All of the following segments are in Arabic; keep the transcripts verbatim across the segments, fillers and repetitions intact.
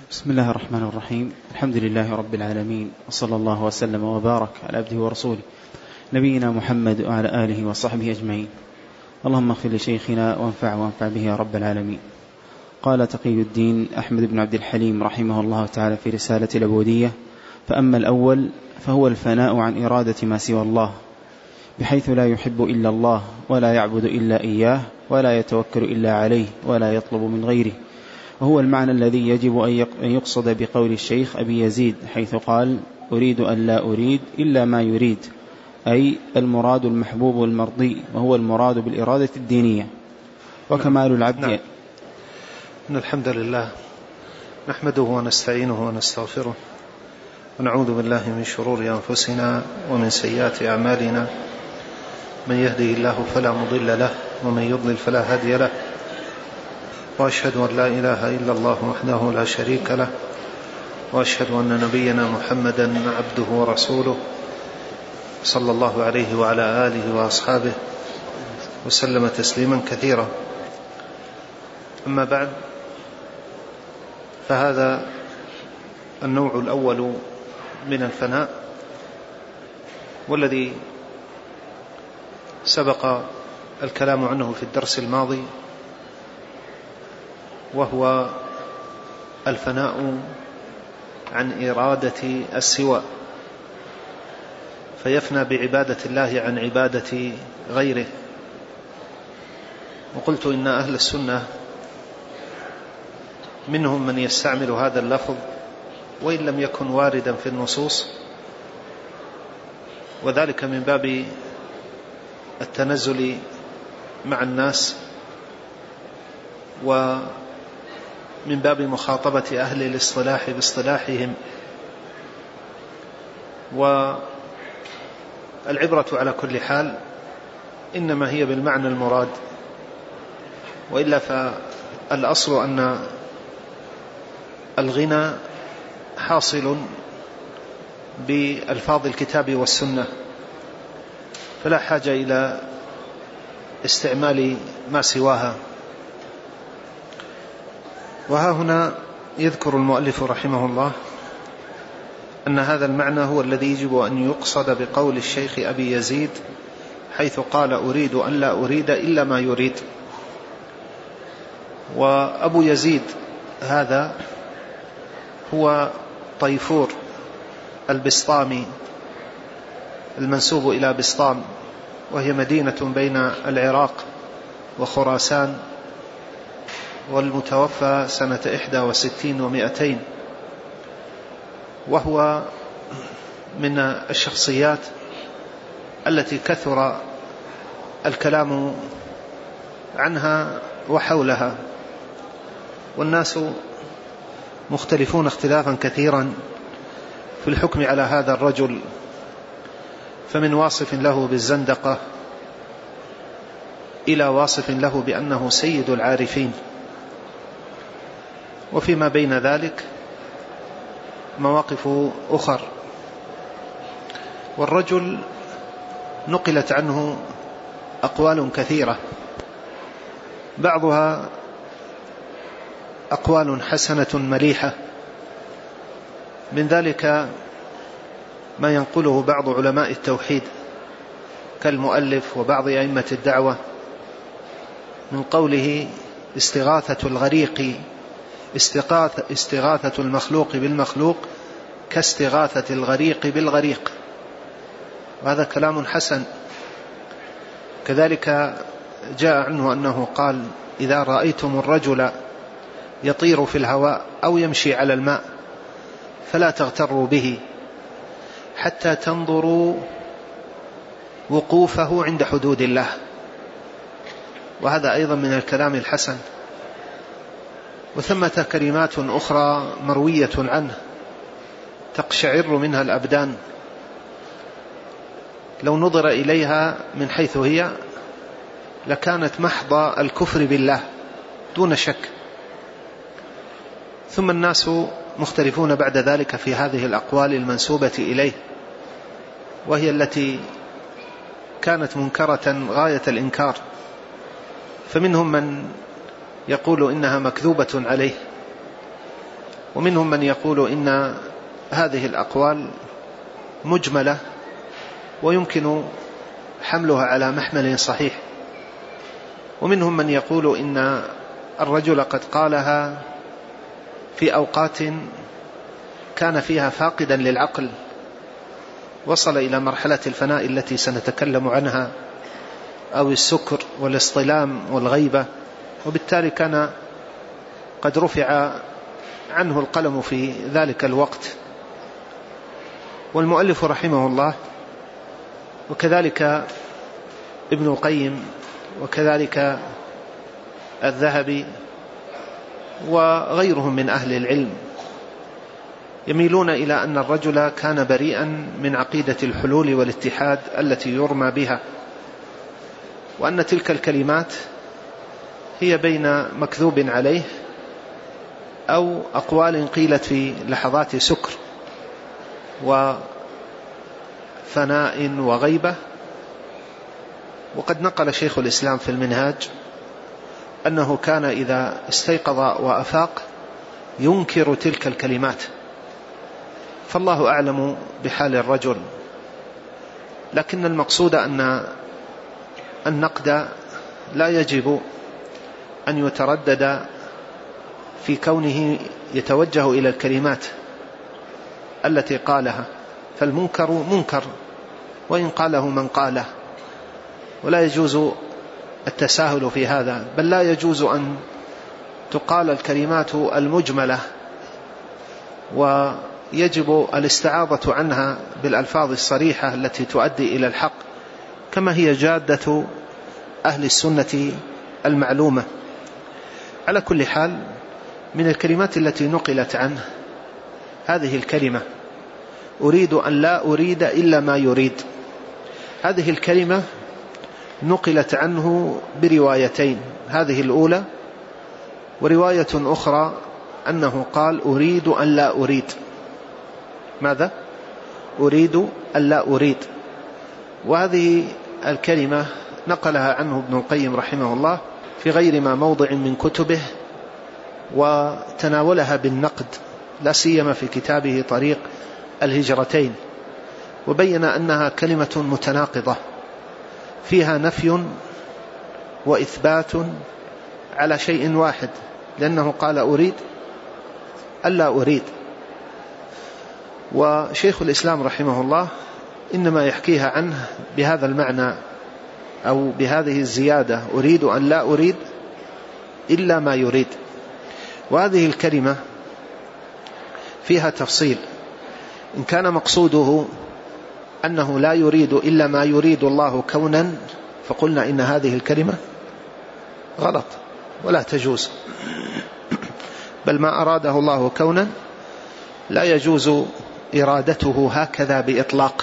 بسم الله الرحمن الرحيم. الحمد لله رب العالمين، وصلى الله وسلم وبارك على عبده ورسوله نبينا محمد وعلى آله وصحبه أجمعين. اللهم اغفر لشيخنا وانفع وانفع به يا رب العالمين. قال تقي الدين أحمد بن عبد الحليم رحمه الله تعالى في رسالة العبودية: فأما الأول فهو الفناء عن إرادة ما سوى الله، بحيث لا يحب إلا الله ولا يعبد إلا إياه ولا يتوكل إلا عليه ولا يطلب من غيره، وهو المعنى الذي يجب أن يقصد بقول الشيخ أبي يزيد حيث قال: أريد أن لا أريد إلا ما يريد، أي المراد المحبوب المرضي، وهو المراد بالإرادة الدينية. وكمال العبد نعم. إن الحمد لله نحمده ونستعينه ونستغفره ونعوذ بالله من شرور أنفسنا ومن سيئات أعمالنا، من يهده الله فلا مضل له ومن يضلل فلا هادي له، وأشهد أن لا إله إلا الله وحده لا شريك له، وأشهد أن نبينا محمدا عبده ورسوله صلى الله عليه وعلى آله وأصحابه وسلم تسليما كثيرا. أما بعد، فهذا النوع الأول من الفناء، والذي سبق الكلام عنه في الدرس الماضي، وهو الفناء عن إرادة السوى، فيفنى بعبادة الله عن عبادة غيره. وقلت إن أهل السنة منهم من يستعمل هذا اللفظ وإن لم يكن واردا في النصوص، وذلك من باب التنزل مع الناس ومن باب مخاطبة أهل الاصطلاح باصطلاحهم، والعبرة على كل حال إنما هي بالمعنى المراد، وإلا فالأصل أن الغنى حاصل بألفاظ الكتاب والسنة، فلا حاجة إلى استعمال ما سواها. وها هنا يذكر المؤلف رحمه الله أن هذا المعنى هو الذي يجب أن يقصد بقول الشيخ أبي يزيد حيث قال: أريد أن لا أريد إلا ما يريد. وأبو يزيد هذا هو طيفور البسطامي المنسوب إلى بسطام، وهي مدينة بين العراق وخراسان، والمتوفى سنة إحدى وستين ومئتين، وهو من الشخصيات التي كثر الكلام عنها وحولها، والناس مختلفون اختلافا كثيرا في الحكم على هذا الرجل، فمن واصف له بالزندقة إلى واصف له بأنه سيد العارفين، وفيما بين ذلك مواقف أخر. والرجل نقلت عنه أقوال كثيرة، بعضها أقوال حسنة مليحة، من ذلك ما ينقله بعض علماء التوحيد كالمؤلف وبعض أئمة الدعوة من قوله: استغاثة الغريق استغاثة المخلوق بالمخلوق كاستغاثة الغريق بالغريق، وهذا كلام حسن. كذلك جاء عنه أنه قال: إذا رأيتم الرجل يطير في الهواء أو يمشي على الماء فلا تغتروا به حتى تنظروا وقوفه عند حدود الله، وهذا أيضا من الكلام الحسن. وثمة كلمات أخرى مروية عنه تقشعر منها الأبدان، لو نظر إليها من حيث هي لكانت محض الكفر بالله دون شك. ثم الناس مختلفون بعد ذلك في هذه الأقوال المنسوبة إليه، وهي التي كانت منكرة غاية الإنكار، فمنهم من يقول إنها مكذوبة عليه، ومنهم من يقول إن هذه الأقوال مجملة ويمكن حملها على محمل صحيح، ومنهم من يقول إن الرجل قد قالها في أوقات كان فيها فاقدا للعقل، وصل إلى مرحلة الفناء التي سنتكلم عنها، أو السكر والاصطلام والغيبة، وبالتالي كان قد رفع عنه القلم في ذلك الوقت. والمؤلف رحمه الله وكذلك ابن القيم وكذلك الذهبي وغيرهم من أهل العلم يميلون إلى أن الرجل كان بريئا من عقيدة الحلول والاتحاد التي يرمى بها، وأن تلك الكلمات هي بين مكذوب عليه أو أقوال قيلت في لحظات سكر وفناء وغيبة. وقد نقل شيخ الإسلام في المنهاج أنه كان إذا استيقظ وأفاق ينكر تلك الكلمات، فالله أعلم بحال الرجل. لكن المقصود أن النقد لا يجب أن يتردد في كونه يتوجه إلى الكلمات التي قالها، فالمنكر منكر وإن قاله من قاله، ولا يجوز التساهل في هذا، بل لا يجوز أن تقال الكلمات المجملة، ويجب الاستعاضة عنها بالألفاظ الصريحة التي تؤدي إلى الحق كما هي جادة أهل السنة المعلومة. على كل حال، من الكلمات التي نقلت عنه هذه الكلمة: أريد أن لا أريد إلا ما يريد. هذه الكلمة نقلت عنه بروايتين، هذه الأولى، ورواية أخرى أنه قال: أريد أن لا أريد. ماذا؟ أريد أن لا أريد. وهذه الكلمة نقلها عنه ابن القيم رحمه الله في غير ما موضع من كتبه، وتناولها بالنقد، لا سيما في كتابه طريق الهجرتين، وبين أنها كلمة متناقضة فيها نفي وإثبات على شيء واحد، لأنه قال: أريد ألا أريد. وشيخ الإسلام رحمه الله إنما يحكيها عنه بهذا المعنى أو بهذه الزيادة: أريد أن لا أريد إلا ما يريد. وهذه الكلمة فيها تفصيل، إن كان مقصوده أنه لا يريد إلا ما يريد الله كونا، فقلنا إن هذه الكلمة غلط ولا تجوز، بل ما أراده الله كونا لا يجوز إرادته هكذا بإطلاق،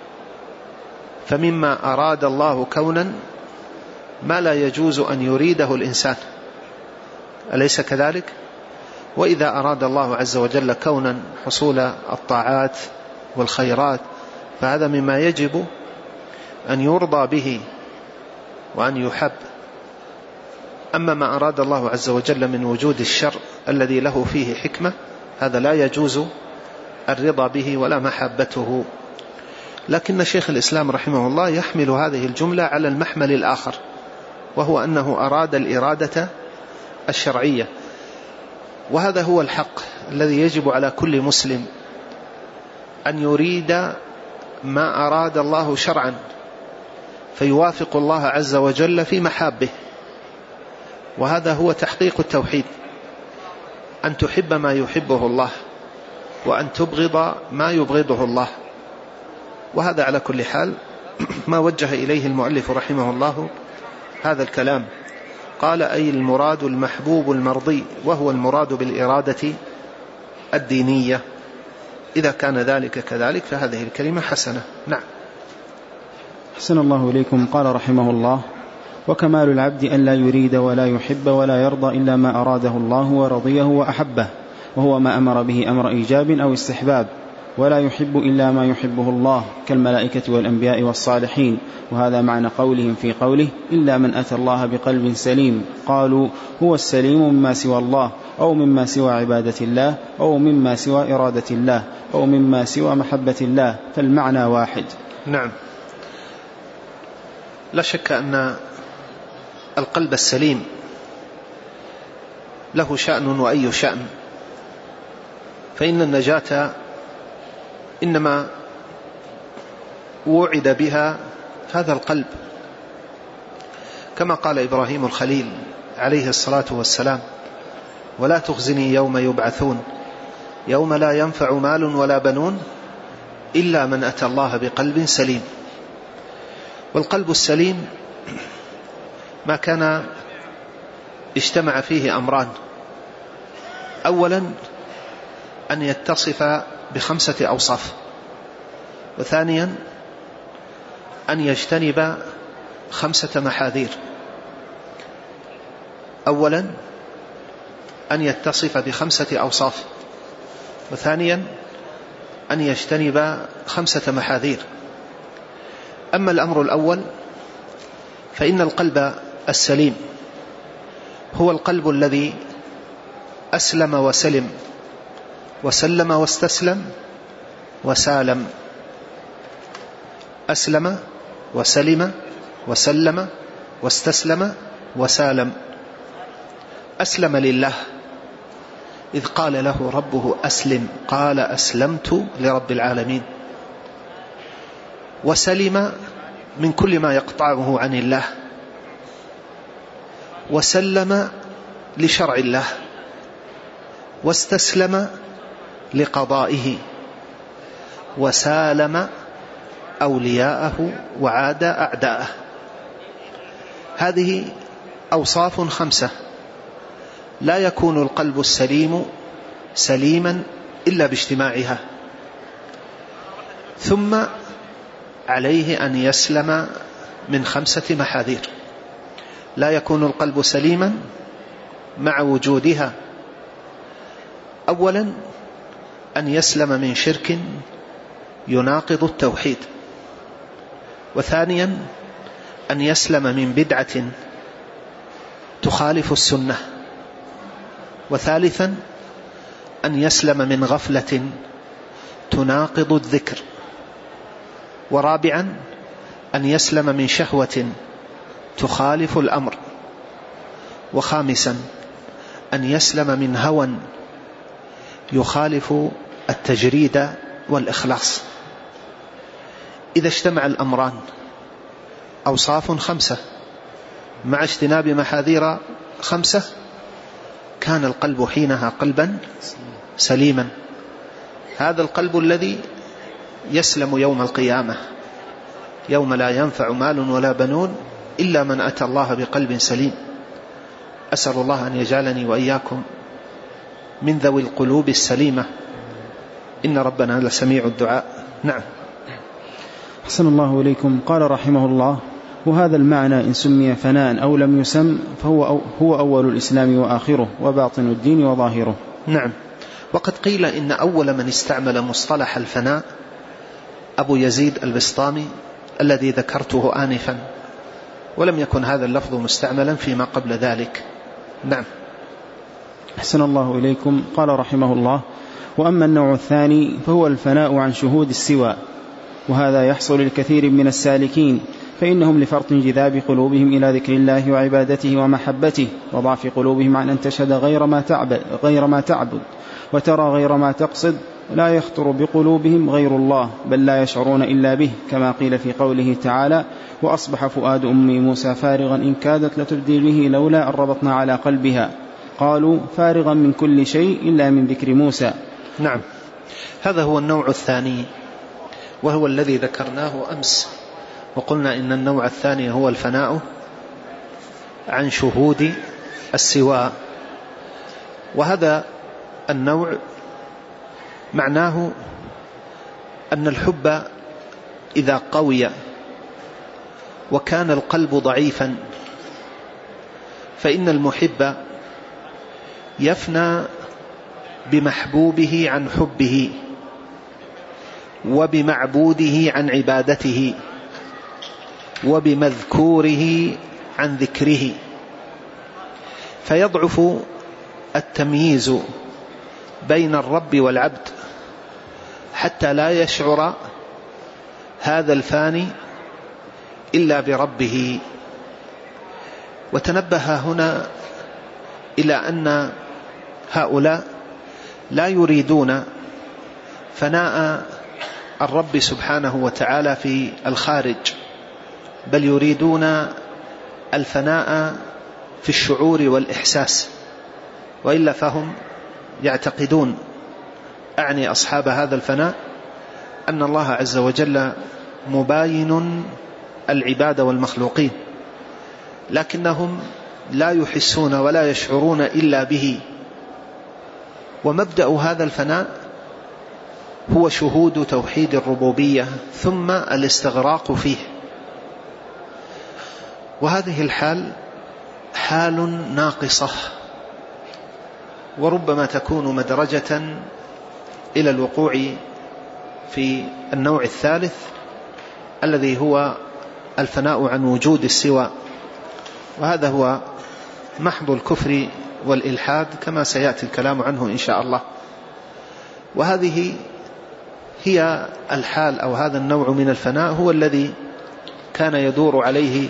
فمما أراد الله كونا ما لا يجوز أن يريده الإنسان، أليس كذلك؟ وإذا أراد الله عز وجل كونا حصول الطاعات والخيرات، فهذا مما يجب أن يرضى به وأن يحب. أما ما أراد الله عز وجل من وجود الشر الذي له فيه حكمة، هذا لا يجوز الرضا به ولا محبته. لكن شيخ الإسلام رحمه الله يحمل هذه الجملة على المحمل الآخر، وهو أنه أراد الإرادة الشرعية، وهذا هو الحق الذي يجب على كل مسلم أن يريد ما أراد الله شرعا، فيوافق الله عز وجل في محابه، وهذا هو تحقيق التوحيد، أن تحب ما يحبه الله وأن تبغض ما يبغضه الله. وهذا على كل حال ما وجه إليه المؤلف رحمه الله هذا الكلام. قال: أي المراد المحبوب المرضي، وهو المراد بالإرادة الدينية. إذا كان ذلك كذلك فهذه الكلمة حسنة. نعم. حسن الله إليكم. قال رحمه الله: وكمال العبد أن لا يريد ولا يحب ولا يرضى إلا ما أراده الله ورضيه وأحبه، وهو ما أمر به أمر إيجاب أو استحباب، ولا يحب إلا ما يحبه الله كالملائكة والأنبياء والصالحين. وهذا معنى قولهم في قوله: إلا من أتى الله بقلب سليم. قالوا: هو السليم مما سوى الله، أو مما سوى عبادة الله أو مما سوى إرادة الله أو مما سوى محبة الله، فالمعنى واحد. نعم، لا شك أن القلب السليم له شأن وأي شأن، فإن النجاة إنما وعد بها هذا القلب، كما قال إبراهيم الخليل عليه الصلاة والسلام: ولا تخزني يوم يبعثون يوم لا ينفع مال ولا بنون إلا من أتى الله بقلب سليم. والقلب السليم ما كان اجتمع فيه أمران: أولا أن يتصف بخمسة أوصاف، وثانيا أن يجتنب خمسة محاذير. أولا أن يتصف بخمسة أوصاف، وثانيا أن يجتنب خمسة محاذير. أما الأمر الأول فإن القلب السليم هو القلب الذي أسلم وسلم وسلم واستسلم وسالم. أسلم وسلم وسلم واستسلم وسالم. أسلم لله، إذ قال له ربه أسلم قال أسلمت لرب العالمين. وسلم من كل ما يقطعه عن الله، وسلم لشرع الله، واستسلم لقضائه، وسالم أولياءه وعاد أعداءه. هذه أوصاف خمسة، لا يكون القلب السليم سليما إلا باجتماعها. ثم عليه أن يسلم من خمسة محاذير. لا يكون القلب سليما مع وجودها: أولا أن يسلم من شرك يناقض التوحيد، وثانيا أن يسلم من بدعة تخالف السنة، وثالثا أن يسلم من غفلة تناقض الذكر، ورابعا أن يسلم من شهوة تخالف الأمر، وخامسا أن يسلم من هوى يخالف التجريد والإخلاص. إذا اجتمع الأمران، أوصاف خمسة مع اجتناب محاذير خمسة، كان القلب حينها قلبا سليما. هذا القلب الذي يسلم يوم القيامة، يوم لا ينفع مال ولا بنون إلا من أتى الله بقلب سليم. أسأل الله أن يجعلني وإياكم من ذوي القلوب السليمة، إن ربنا لسميع الدعاء. نعم. أحسن الله إليكم. قال رحمه الله: وهذا المعنى إن سمي فناء أو لم يسم فهو أو هو أول الإسلام وآخره، وباطن الدين وظاهره. نعم. وقد قيل إن أول من استعمل مصطلح الفناء أبو يزيد البسطامي الذي ذكرته آنفا، ولم يكن هذا اللفظ مستعملا فيما قبل ذلك. نعم. أحسن الله إليكم. قال رحمه الله: وأما النوع الثاني فهو الفناء عن شهود السوى، وهذا يحصل للكثير من السالكين، فإنهم لفرط انجذاب قلوبهم إلى ذكر الله وعبادته ومحبته، وضعف قلوبهم عن أن تشهد غير ما تعبد, غير ما تعبد وترى غير ما تقصد، لا يخطر بقلوبهم غير الله، بل لا يشعرون إلا به، كما قيل في قوله تعالى: وأصبح فؤاد أم موسى فارغا إن كادت لتبدي به لولا أن ربطنا على قلبها. قالوا: فارغا من كل شيء إلا من ذكر موسى. نعم. هذا هو النوع الثاني، وهو الذي ذكرناه أمس، وقلنا إن النوع الثاني هو الفناء عن شهود السواء. وهذا النوع معناه أن الحب إذا قوي وكان القلب ضعيفا، فإن المحب يفنى بمحبوبه عن حبه، وبمعبوده عن عبادته، وبمذكوره عن ذكره، فيضعف التمييز بين الرب والعبد حتى لا يشعر هذا الفاني إلا بربه. وتنبه هنا إلى أن هؤلاء لا يريدون فناء الرب سبحانه وتعالى في الخارج، بل يريدون الفناء في الشعور والإحساس، وإلا فهم يعتقدون، أعني أصحاب هذا الفناء، أن الله عز وجل مباين العباد والمخلوقين، لكنهم لا يحسون ولا يشعرون إلا به. ومبدأ هذا الفناء هو شهود توحيد الربوبية ثم الاستغراق فيه. وهذه الحال حال ناقصة، وربما تكون مدرجة إلى الوقوع في النوع الثالث الذي هو الفناء عن وجود السوى، وهذا هو محض الكفر والإلحاد كما سيأتي الكلام عنه إن شاء الله. وهذه هي الحال أو هذا النوع من الفناء هو الذي كان يدور عليه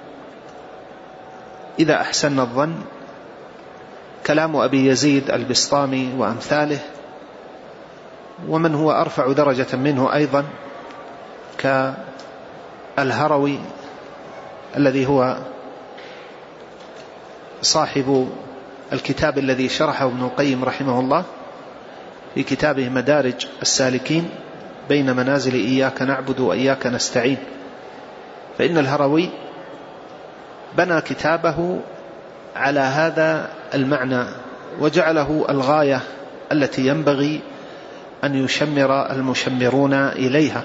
إذا أحسن الظن كلام أبي يزيد البسطامي وأمثاله، ومن هو أرفع درجة منه أيضا كالهروي الذي هو صاحب الكتاب الذي شرحه ابن القيم رحمه الله في كتابه مدارج السالكين بين منازل إياك نعبد وإياك نستعين. فإن الهروي بنى كتابه على هذا المعنى وجعله الغاية التي ينبغي أن يشمر المشمرون إليها،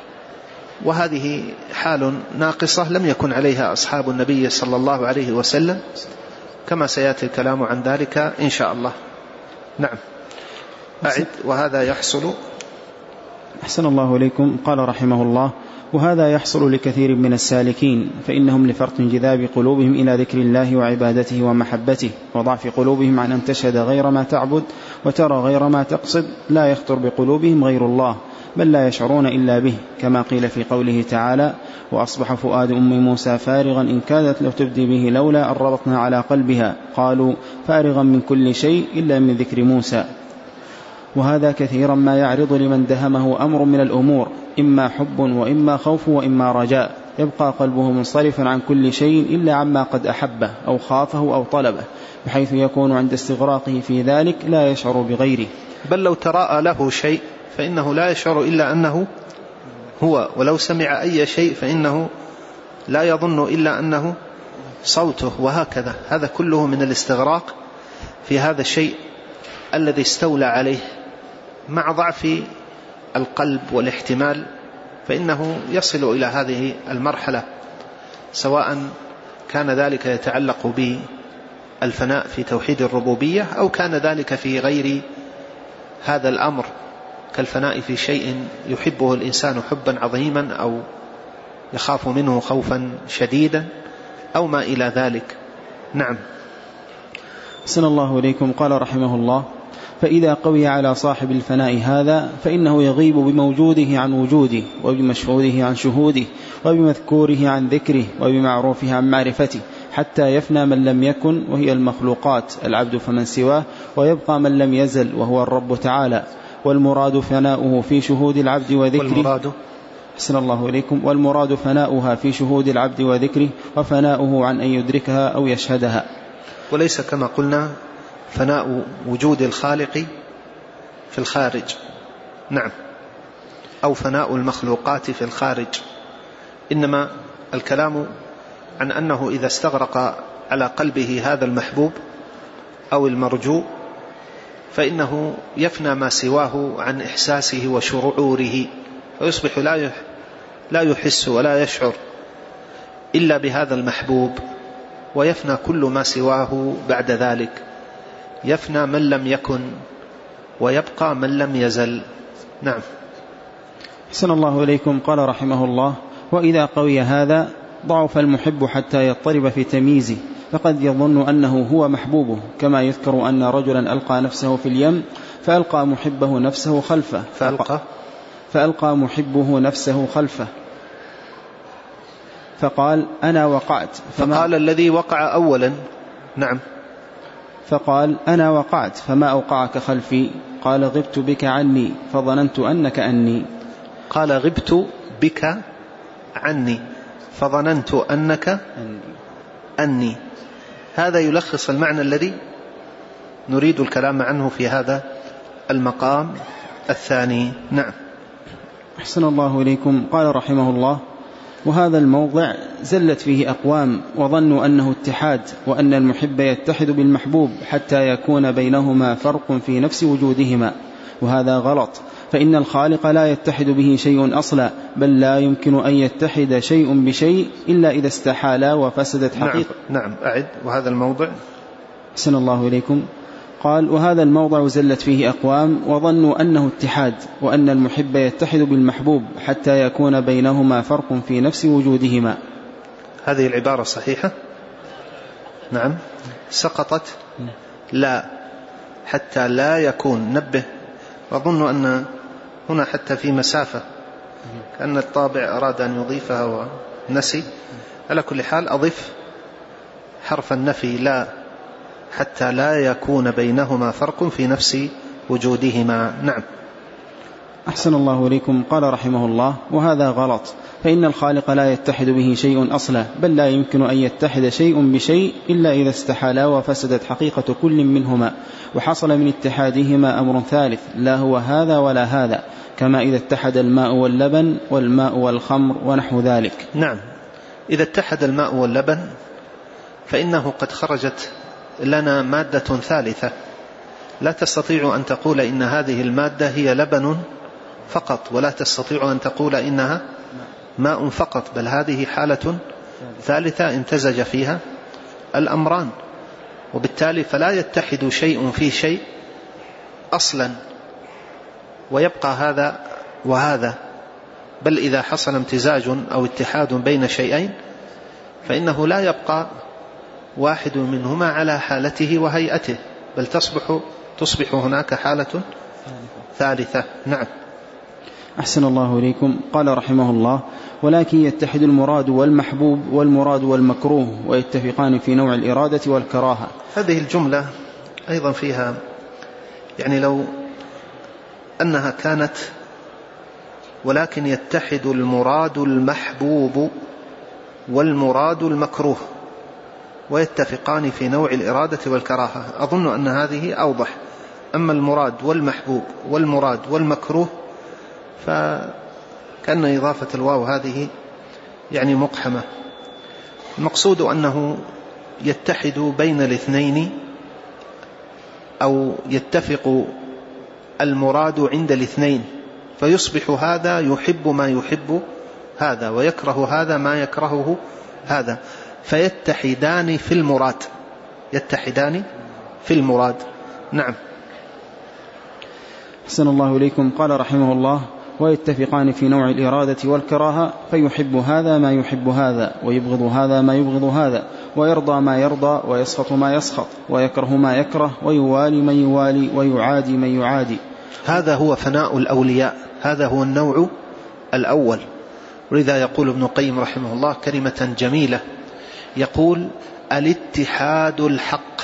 وهذه حال ناقصة لم يكن عليها أصحاب النبي صلى الله عليه وسلم كما سيأتي الكلام عن ذلك إن شاء الله. نعم أعد. وهذا يحصل أحسن الله إليكم. قال رحمه الله: وهذا يحصل لكثير من السالكين، فإنهم لفرط انجذاب قلوبهم إلى ذكر الله وعبادته ومحبته، وضعف قلوبهم عن أن تشهد غير ما تعبد وترى غير ما تقصد، لا يخطر بقلوبهم غير الله، بل لا يشعرون إلا به، كما قيل في قوله تعالى: وأصبح فؤاد أم موسى فارغا إن كادت لو تبدي به لولا أن ربطنا على قلبها، قالوا فارغا من كل شيء إلا من ذكر موسى. وهذا كثيرا ما يعرض لمن دهمه أمر من الأمور، إما حب وإما خوف وإما رجاء، يبقى قلبه منصرفا عن كل شيء إلا عما قد أحبه أو خافه أو طلبه، بحيث يكون عند استغراقه في ذلك لا يشعر بغيره، بل لو تراءى له شيء فإنه لا يشعر إلا أنه هو، ولو سمع أي شيء فإنه لا يظن إلا أنه صوته، وهكذا. هذا كله من الاستغراق في هذا الشيء الذي استولى عليه مع ضعف القلب والاحتمال، فإنه يصل إلى هذه المرحلة، سواء كان ذلك يتعلق بالفناء في توحيد الربوبية أو كان ذلك في غير هذا الأمر، كالفناء في شيء يحبه الإنسان حبا عظيما أو يخاف منه خوفا شديدا أو ما إلى ذلك. نعم. أحسن الله إليكم. قال رحمه الله: فإذا قوي على صاحب الفناء هذا فإنه يغيب بموجوده عن وجوده، وبمشهوده عن شهوده، وبمذكوره عن ذكره، وبمعروفه عن معرفته، حتى يفنى من لم يكن وهي المخلوقات العبد فمن سواه، ويبقى من لم يزل وهو الرب تعالى. والمراد فناؤه في شهود العبد وذكره والمراد أحسن الله إليكم. والمراد فناؤها في شهود العبد وذكره، وفناؤه عن أن يدركها أو يشهدها، وليس كما قلنا فناء وجود الخالق في الخارج، نعم، أو فناء المخلوقات في الخارج، إنما الكلام عن أنه إذا استغرق على قلبه هذا المحبوب أو المرجو فإنه يفنى ما سواه عن إحساسه وشعوره، فيصبح لا يحس ولا يشعر إلا بهذا المحبوب، ويفنى كل ما سواه بعد ذلك، يفنى من لم يكن ويبقى من لم يزل. نعم. أحسن الله إليكم. قال رحمه الله: وإذا قوي هذا ضعف المحب حتى يضطرب في تمييزه، فقد يظن أنه هو محبوبه، كما يذكر أن رجلا ألقى نفسه في اليم فألقى محبه نفسه خلفه فألقى, فألقى محبه نفسه خلفه فقال أنا وقعت، فقال الذي وقع أولا نعم فقال أنا وقعت فما أوقعك خلفي؟ قال غبت بك عني فظننت أنك أني. قال غبت بك عني فظننت أنك أني, أني. هذا يلخص المعنى الذي نريد الكلام عنه في هذا المقام الثاني. نعم. أحسن الله إليكم. قال رحمه الله: وهذا الموضع زلت فيه أقوام وظنوا أنه اتحاد، وأن المحب يتحد بالمحبوب حتى يكون بينهما فرق في نفس وجودهما، وهذا غلط، فإن الخالق لا يتحد به شيء أصلا، بل لا يمكن أن يتحد شيء بشيء إلا إذا استحالا وفسدت حقيقة. نعم, نعم أعد. وهذا الموضع أحسن الله إليكم. قال: وهذا الموضع زلت فيه أقوام وظنوا أنه اتحاد، وأن المحب يتحد بالمحبوب حتى يكون بينهما فرق في نفس وجودهما. هذه العبارة صحيحة؟ نعم. سقطت لا، حتى لا يكون. نبه، أظن أن هنا حتى في مسافة كأن الطابع أراد أن يضيفها ونسي. على كل حال أضف حرف النفي لا، حتى لا يكون بينهما فرق في نفس وجودهما. نعم. أحسن الله إليكم. قال رحمه الله: وهذا غلط، فإن الخالق لا يتحد به شيء أصلا، بل لا يمكن أن يتحد شيء بشيء إلا إذا استحالا وفسدت حقيقة كل منهما، وحصل من اتحادهما أمر ثالث لا هو هذا ولا هذا، كما إذا اتحد الماء واللبن والماء والخمر ونحو ذلك. نعم. إذا اتحد الماء واللبن فإنه قد خرجت لنا مادة ثالثة، لا تستطيع أن تقول إن هذه المادة هي لبن فقط، ولا تستطيع أن تقول إنها ماء فقط، بل هذه حالة ثالثة امتزج فيها الأمران، وبالتالي فلا يتحد شيء في شيء أصلا ويبقى هذا وهذا، بل إذا حصل امتزاج أو اتحاد بين شيئين فإنه لا يبقى واحد منهما على حالته وهيئته، بل تصبح تصبح هناك حالة ثالثة. نعم. أحسن الله إليكم. قال رحمه الله: ولكن يتحد المراد والمحبوب والمراد والمكروه، ويتفقان في نوع الإرادة والكراهة. هذه الجملة أيضا فيها، يعني لو أنها كانت ولكن يتحد المراد المحبوب والمراد المكروه ويتفقان في نوع الإرادة والكراهة، أظن أن هذه أوضح. أما المراد والمحبوب والمراد والمكروه فكأن إضافة الواو هذه يعني مقحمة. المقصود أنه يتحد بين الاثنين، أو يتفق المراد عند الاثنين، فيصبح هذا يحب ما يحب هذا ويكره هذا ما يكرهه هذا، فيتحدان في المراد يتحدان في المراد. نعم. أحسن الله إليكم. قال رحمه الله: ويتفقان في نوع الإرادة والكراهة، فيحب هذا ما يحب هذا، ويبغض هذا ما يبغض هذا، ويرضى ما يرضى، ويسخط ما يسخط، ويكره ما يكره، ويوالي من يوالي، ويعادي من يعادي. هذا هو فناء الأولياء، هذا هو النوع الأول. ولذا يقول ابن القيم رحمه الله كلمة جميلة، يقول: الاتحاد الحق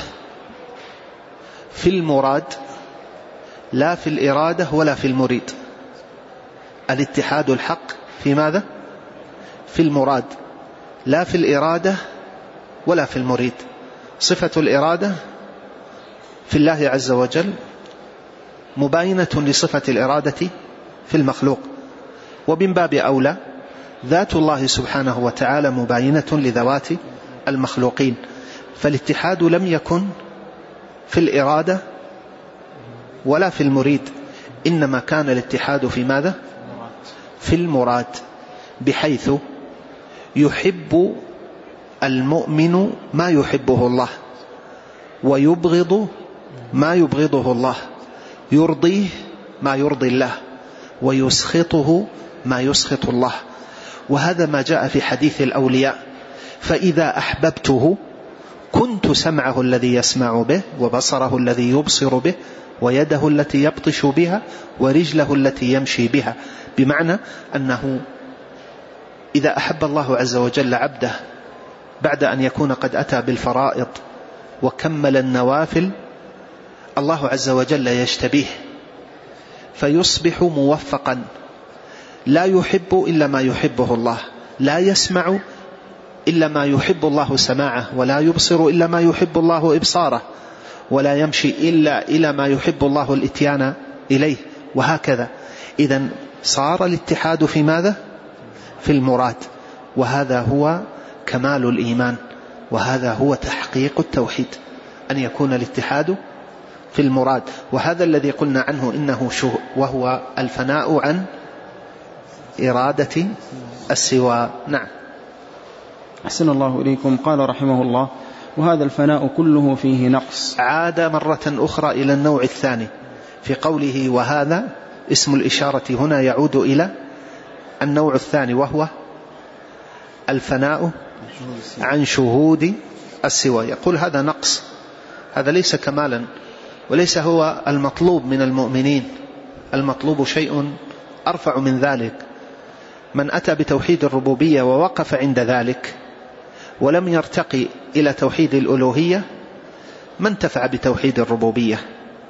في المراد لا في الإرادة ولا في المريد. الاتحاد الحق في ماذا؟ في المراد، لا في الإرادة ولا في المريد. صفة الإرادة في الله عز وجل مباينة لصفة الإرادة في المخلوق، ومن باب أولى ذات الله سبحانه وتعالى مباينة لذوات المخلوقين. فالاتحاد لم يكن في الإرادة ولا في المريد، إنما كان الاتحاد في ماذا؟ في المراد، بحيث يحب المؤمن ما يحبه الله، ويبغض ما يبغضه الله، يرضيه ما يرضي الله، ويسخطه ما يسخط الله. وهذا ما جاء في حديث الأولياء: فإذا أحببته كنت سمعه الذي يسمع به، وبصره الذي يبصر به، ويده التي يبطش بها، ورجله التي يمشي بها. بمعنى أنه إذا أحب الله عز وجل عبده بعد أن يكون قد أتى بالفرائض وكمل النوافل، الله عز وجل يجتبيه فيصبح موفقا، لا يحب إلا ما يحبه الله، لا يسمع إلا ما يحب الله سماعه، ولا يبصر إلا ما يحب الله إبصاره، ولا يمشي إلا إلى ما يحب الله الإتيان إليه، وهكذا. إذن صار الاتحاد في ماذا؟ في المراد، وهذا هو كمال الإيمان، وهذا هو تحقيق التوحيد، أن يكون الاتحاد في المراد. وهذا الذي قلنا عنه إنه شو، وهو الفناء عن إرادة السوى. نعم. أحسن الله إليكم. قال رحمه الله: وهذا الفناء كله فيه نقص. عاد مرة أخرى إلى النوع الثاني في قوله وهذا، اسم الإشارة هنا يعود إلى النوع الثاني، وهو الفناء عن شهود السوى. يقول هذا نقص، هذا ليس كمالا، وليس هو المطلوب من المؤمنين. المطلوب شيء أرفع من ذلك. من أتى بتوحيد الربوبية ووقف عند ذلك ولم يرتقي إلى توحيد الألوهية ما انتفع بتوحيد الربوبية.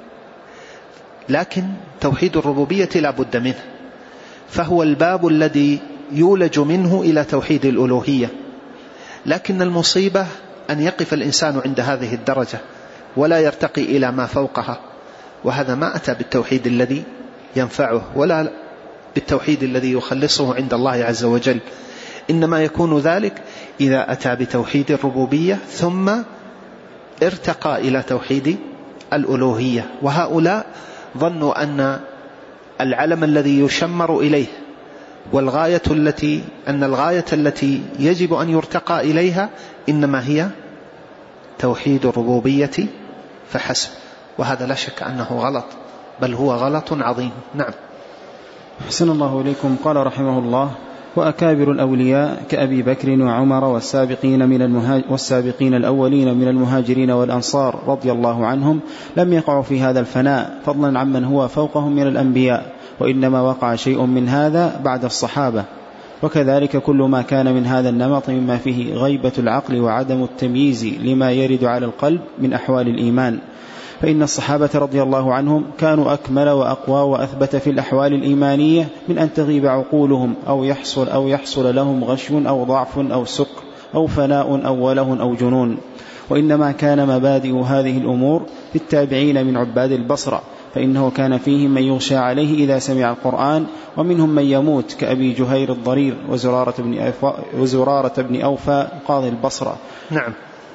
لكن توحيد الربوبية لا بد منه، فهو الباب الذي يولج منه إلى توحيد الألوهية. لكن المصيبة أن يقف الإنسان عند هذه الدرجة ولا يرتقي إلى ما فوقها، وهذا ما أتى بالتوحيد الذي ينفعه، ولا بالتوحيد الذي يخلصه عند الله عز وجل. إنما يكون ذلك إذا أتى بتوحيد الربوبية ثم ارتقى إلى توحيد الألوهية. وهؤلاء ظنوا أن العلم الذي يشمر إليه والغاية التي أن الغاية التي يجب أن يرتقى إليها إنما هي توحيد الربوبية فحسب، وهذا لا شك أنه غلط، بل هو غلط عظيم. نعم. أحسن الله إليكم. قال رحمه الله: وأكابر الأولياء كأبي بكر وعمر والسابقين, من المهاج والسابقين الأولين من المهاجرين والأنصار رضي الله عنهم لم يقعوا في هذا الفناء، فضلا عمن هو فوقهم من الأنبياء، وإنما وقع شيء من هذا بعد الصحابة. وكذلك كل ما كان من هذا النمط مما فيه غيبة العقل وعدم التمييز لما يرد على القلب من أحوال الإيمان، فإن الصحابة رضي الله عنهم كانوا أكمل وأقوى وأثبت في الأحوال الإيمانية من أن تغيب عقولهم أو يحصل, أو يحصل لهم غش أو ضعف أو سكر أو فناء أو وله أو جنون. وإنما كان مبادئ هذه الأمور في التابعين من عباد البصرة، فإنه كان فيهم من يغشى عليه إذا سمع القرآن، ومنهم من يموت كأبي جهير الضرير وزرارة بن أوفى, وزرارة بن أوفى قاضي البصرة. نعم.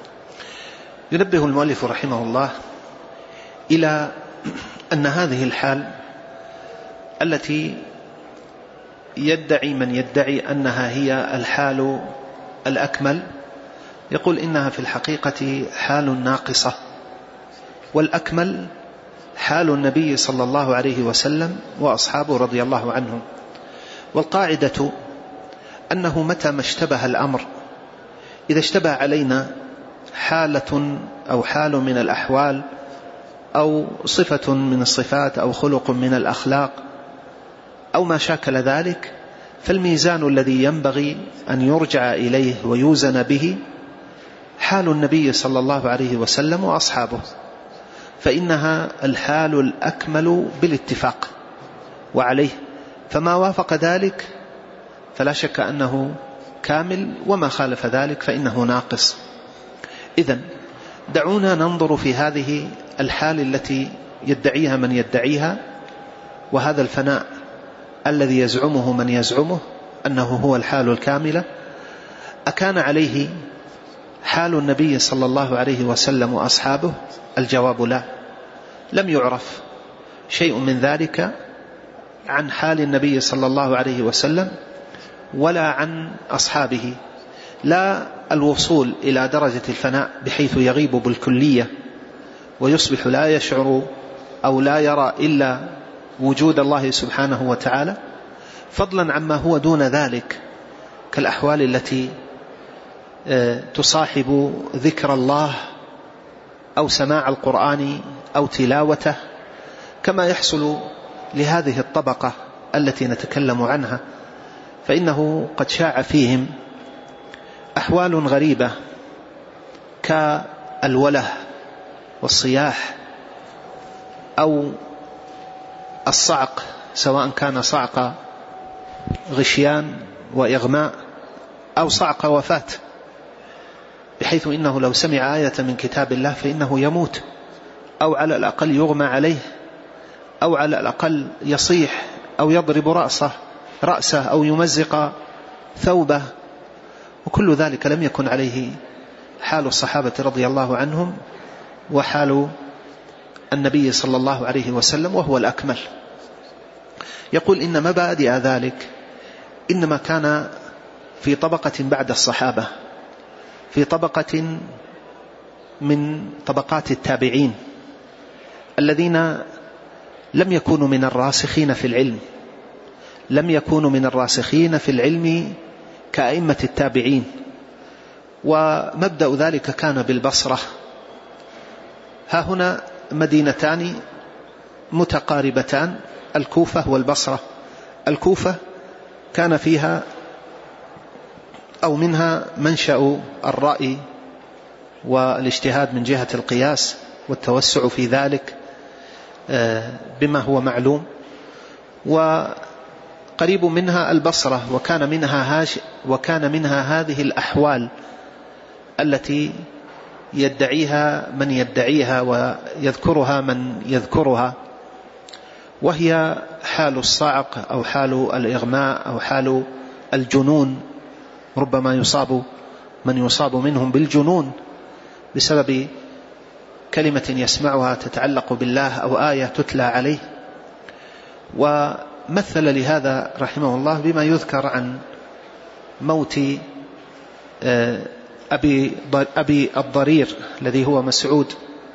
ينبه المؤلف رحمه الله إلى أن هذه الحال التي يدعي من يدعي أنها هي الحال الأكمل، يقول إنها في الحقيقة حال ناقصة، والأكمل حال النبي صلى الله عليه وسلم وأصحابه رضي الله عنهم. والقاعدة أنه متى ما اشتبه الأمر، إذا اشتبه علينا حالة أو حال من الأحوال أو صفة من الصفات أو خلق من الأخلاق أو ما شاكل ذلك، فالميزان الذي ينبغي أن يرجع إليه ويوزن به حال النبي صلى الله عليه وسلم وأصحابه، فإنها الحال الأكمل بالاتفاق وعليه، فما وافق ذلك فلا شك أنه كامل، وما خالف ذلك فإنه ناقص. إذن دعونا ننظر في هذه الحال التي يدعيها من يدعيها، وهذا الفناء الذي يزعمه من يزعمه أنه هو الحال الكاملة، أكان عليه حال النبي صلى الله عليه وسلم وأصحابه؟ الجواب لا، لم يعرف شيء من ذلك عن حال النبي صلى الله عليه وسلم ولا عن أصحابه، لا الوصول إلى درجة الفناء بحيث يغيب بالكلية ويصبح لا يشعر أو لا يرى إلا وجود الله سبحانه وتعالى، فضلا عما هو دون ذلك كالأحوال التي تصاحب ذكر الله أو سماع القرآن أو تلاوته، كما يحصل لهذه الطبقة التي نتكلم عنها، فإنه قد شاع فيهم أحوال غريبة كالوله والصياح أو الصعق، سواء كان صعق غشيان وإغماء أو صعق وفاة، بحيث إنه لو سمع آية من كتاب الله فإنه يموت، أو على الأقل يغمى عليه، أو على الأقل يصيح أو يضرب رأسه رأسه أو يمزق ثوبه. وكل ذلك لم يكن عليه حال الصحابة رضي الله عنهم وحال النبي صلى الله عليه وسلم، وهو الأكمل. يقول إن مبادئ ذلك إنما كان في طبقة بعد الصحابة، في طبقة من طبقات التابعين الذين لم يكونوا من الراسخين في العلم، لم يكونوا من الراسخين في العلم كأئمة التابعين. ومبدأ ذلك كان بالبصرة. ها هنا مدينتان متقاربتان، الكوفة والبصرة. الكوفة كان فيها أو منها منشأ الرأي والاجتهاد من جهة القياس والتوسع في ذلك بما هو معلوم، وقريب منها البصرة، وكان منها هاش وكان منها هذه الأحوال التي يدعيها من يدعيها ويذكرها من يذكرها، وهي حال الصعق أو حال الإغماء أو حال الجنون. ربما يصاب من يصاب منهم بالجنون بسبب كلمة يسمعها تتعلق بالله أو آية تتلى عليه. ومثل لهذا رحمه الله بما يذكر عن موت أبي, أبي الضرير الذي هو مسعود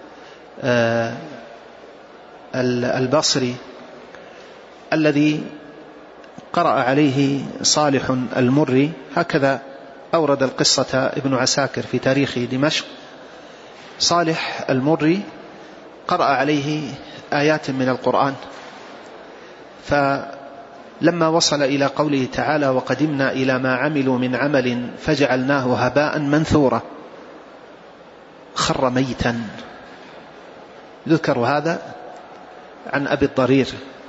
البصري، الذي قرأ عليه صالح المري. هكذا أورد القصة ابن عساكر في تاريخ دمشق. صالح المري قرأ عليه آيات من القرآن، فلما وصل إلى قوله تعالى وقدمنا إلى ما عملوا من عمل فجعلناه هباء منثورا، خر ميتا. يذكر هذا عن أبي الضرير.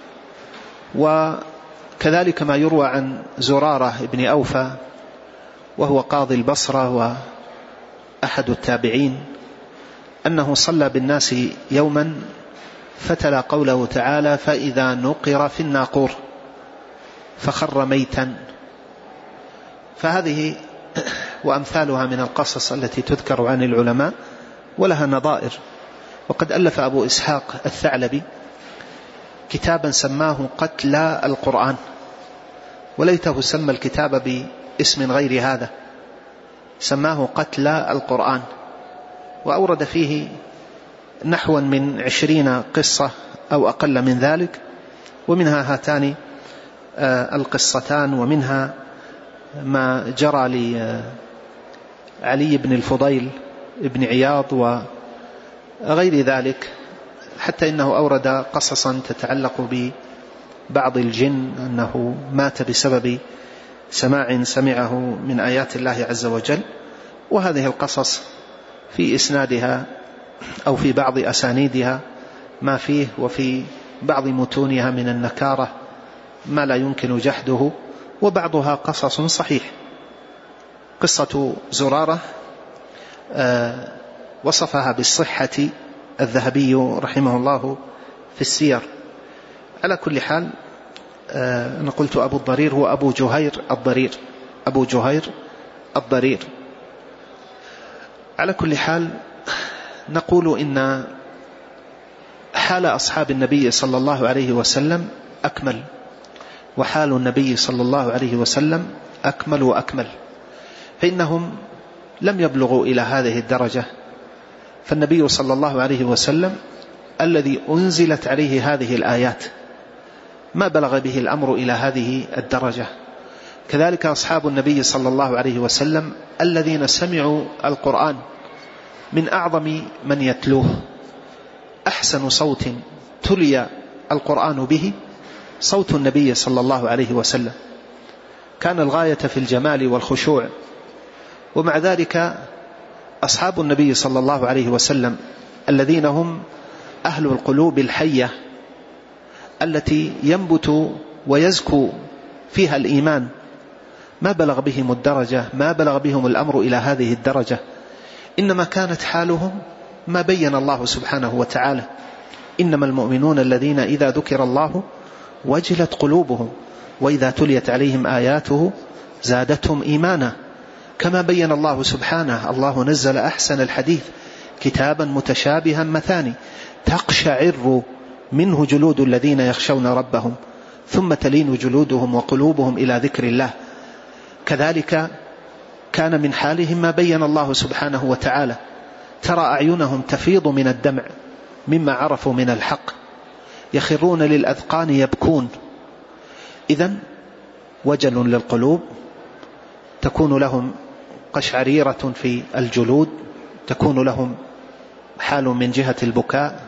وكذلك ما يروى عن زرارة ابن أوفى، وهو قاضي البصرة وأحد التابعين، أنه صلى بالناس يوما فتلا قوله تعالى فإذا نقر في الناقور فخر ميتا. فهذه وأمثالها من القصص التي تذكر عن العلماء ولها نظائر. وقد ألف أبو إسحاق الثعلبي كتابا سماه قتلى القرآن، وليته سمى الكتاب باسم غير هذا، سماه قتلى القرآن، وأورد فيه نحوا من عشرين قصة أو أقل من ذلك، ومنها هاتان القصتان، ومنها ما جرى لعلي بن الفضيل ابن عياض وغير ذلك، حتى إنه أورد قصصا تتعلق ببعض الجن أنه مات بسبب سماع سمعه من آيات الله عز وجل. وهذه القصص في إسنادها أو في بعض أسانيدها ما فيه، وفي بعض متونها من النكارة ما لا يمكن جحده، وبعضها قصص صحيح. قصة زرارة آه وصفها بالصحة الذهبي رحمه الله في السير. على كل حال آه أنا قلت أبو الضرير هو أبو جهير الضرير، أبو جهير الضرير. على كل حال نقول إن حال أصحاب النبي صلى الله عليه وسلم أكمل، وحال النبي صلى الله عليه وسلم أكمل وأكمل، فإنهم لم يبلغوا إلى هذه الدرجة. فالنبي صلى الله عليه وسلم الذي أنزلت عليه هذه الآيات ما بلغ به الأمر إلى هذه الدرجة، كذلك أصحاب النبي صلى الله عليه وسلم الذين سمعوا القرآن من أعظم من يتلوه. أحسن صوت تلي القرآن به صوت النبي صلى الله عليه وسلم، كان الغاية في الجمال والخشوع. ومع ذلك أصحاب النبي صلى الله عليه وسلم الذين هم أهل القلوب الحية التي ينبت ويزكو فيها الإيمان ما بلغ بهم الدرجة، ما بلغ بهم الأمر إلى هذه الدرجة، إنما كانت حالهم ما بين الله سبحانه وتعالى: إنما المؤمنون الذين إذا ذكر الله وجلت قلوبهم وإذا تليت عليهم آياته زادتهم إيمانا. كما بين الله سبحانه: الله نزل أحسن الحديث كتابا متشابها مثاني تقشعر منه جلود الذين يخشون ربهم ثم تلين جلودهم وقلوبهم إلى ذكر الله. كذلك كان من حالهم ما بين الله سبحانه وتعالى: ترى أعينهم تفيض من الدمع مما عرفوا من الحق يخرون للأذقان يبكون. إذن وجل للقلوب، تكون لهم قشعريرة في الجلود، تكون لهم حال من جهة البكاء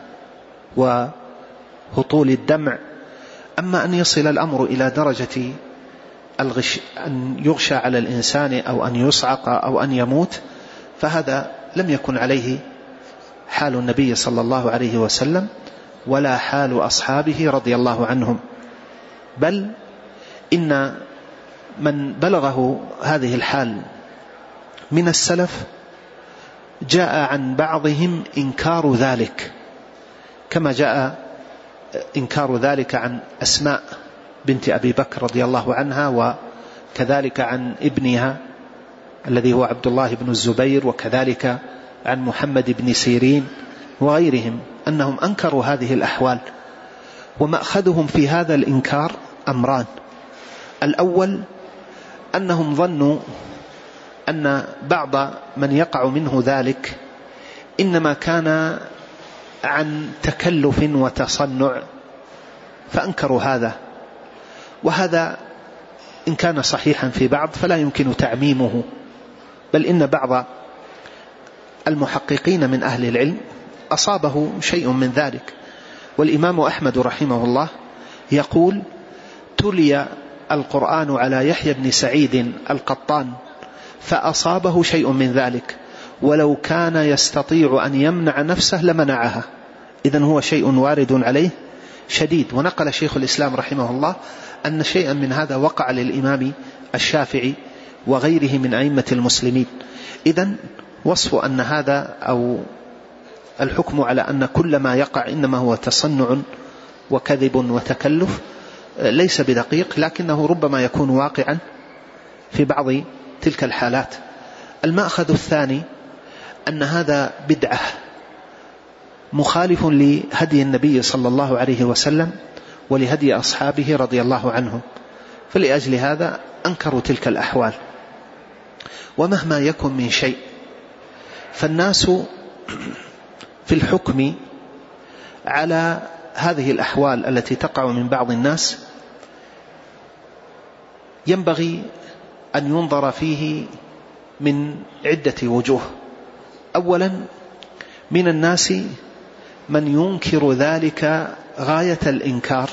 وهطول الدمع. أما أن يصل الأمر إلى درجة الغش أن يغشى على الإنسان أو أن يصعق أو أن يموت، فهذا لم يكن عليه حال النبي صلى الله عليه وسلم ولا حال أصحابه رضي الله عنهم. بل إن من بلغه هذه الحال من السلف جاء عن بعضهم إنكار ذلك، كما جاء إنكار ذلك عن أسماء بنت أبي بكر رضي الله عنها، وكذلك عن ابنها الذي هو عبد الله بن الزبير، وكذلك عن محمد بن سيرين وغيرهم، أنهم أنكروا هذه الأحوال. ومأخذهم في هذا الإنكار أمران: الأول أنهم ظنوا أن بعض من يقع منه ذلك إنما كان عن تكلف وتصنع فأنكروا هذا، وهذا إن كان صحيحا في بعض فلا يمكن تعميمه، بل إن بعض المحققين من أهل العلم أصابه شيء من ذلك. والإمام أحمد رحمه الله يقول: تلي القرآن على يحيى بن سعيد القطان فأصابه شيء من ذلك، ولو كان يستطيع أن يمنع نفسه لمنعها. إذن هو شيء وارد عليه شديد. ونقل شيخ الإسلام رحمه الله أن شيئا من هذا وقع للإمام الشافعي وغيره من أئمة المسلمين. إذن وصف أن هذا أو الحكم على أن كل ما يقع إنما هو تصنع وكذب وتكلف ليس بدقيق، لكنه ربما يكون واقعا في بعض تلك الحالات. المأخذ الثاني أن هذا بدعة مخالف لهدي النبي صلى الله عليه وسلم ولهدي أصحابه رضي الله عنهم، فلأجل هذا أنكروا تلك الأحوال. ومهما يكن من شيء فالناس في الحكم على هذه الأحوال التي تقع من بعض الناس ينبغي أن ينظر فيه من عدة وجوه. أولا، من الناس من ينكر ذلك غاية الإنكار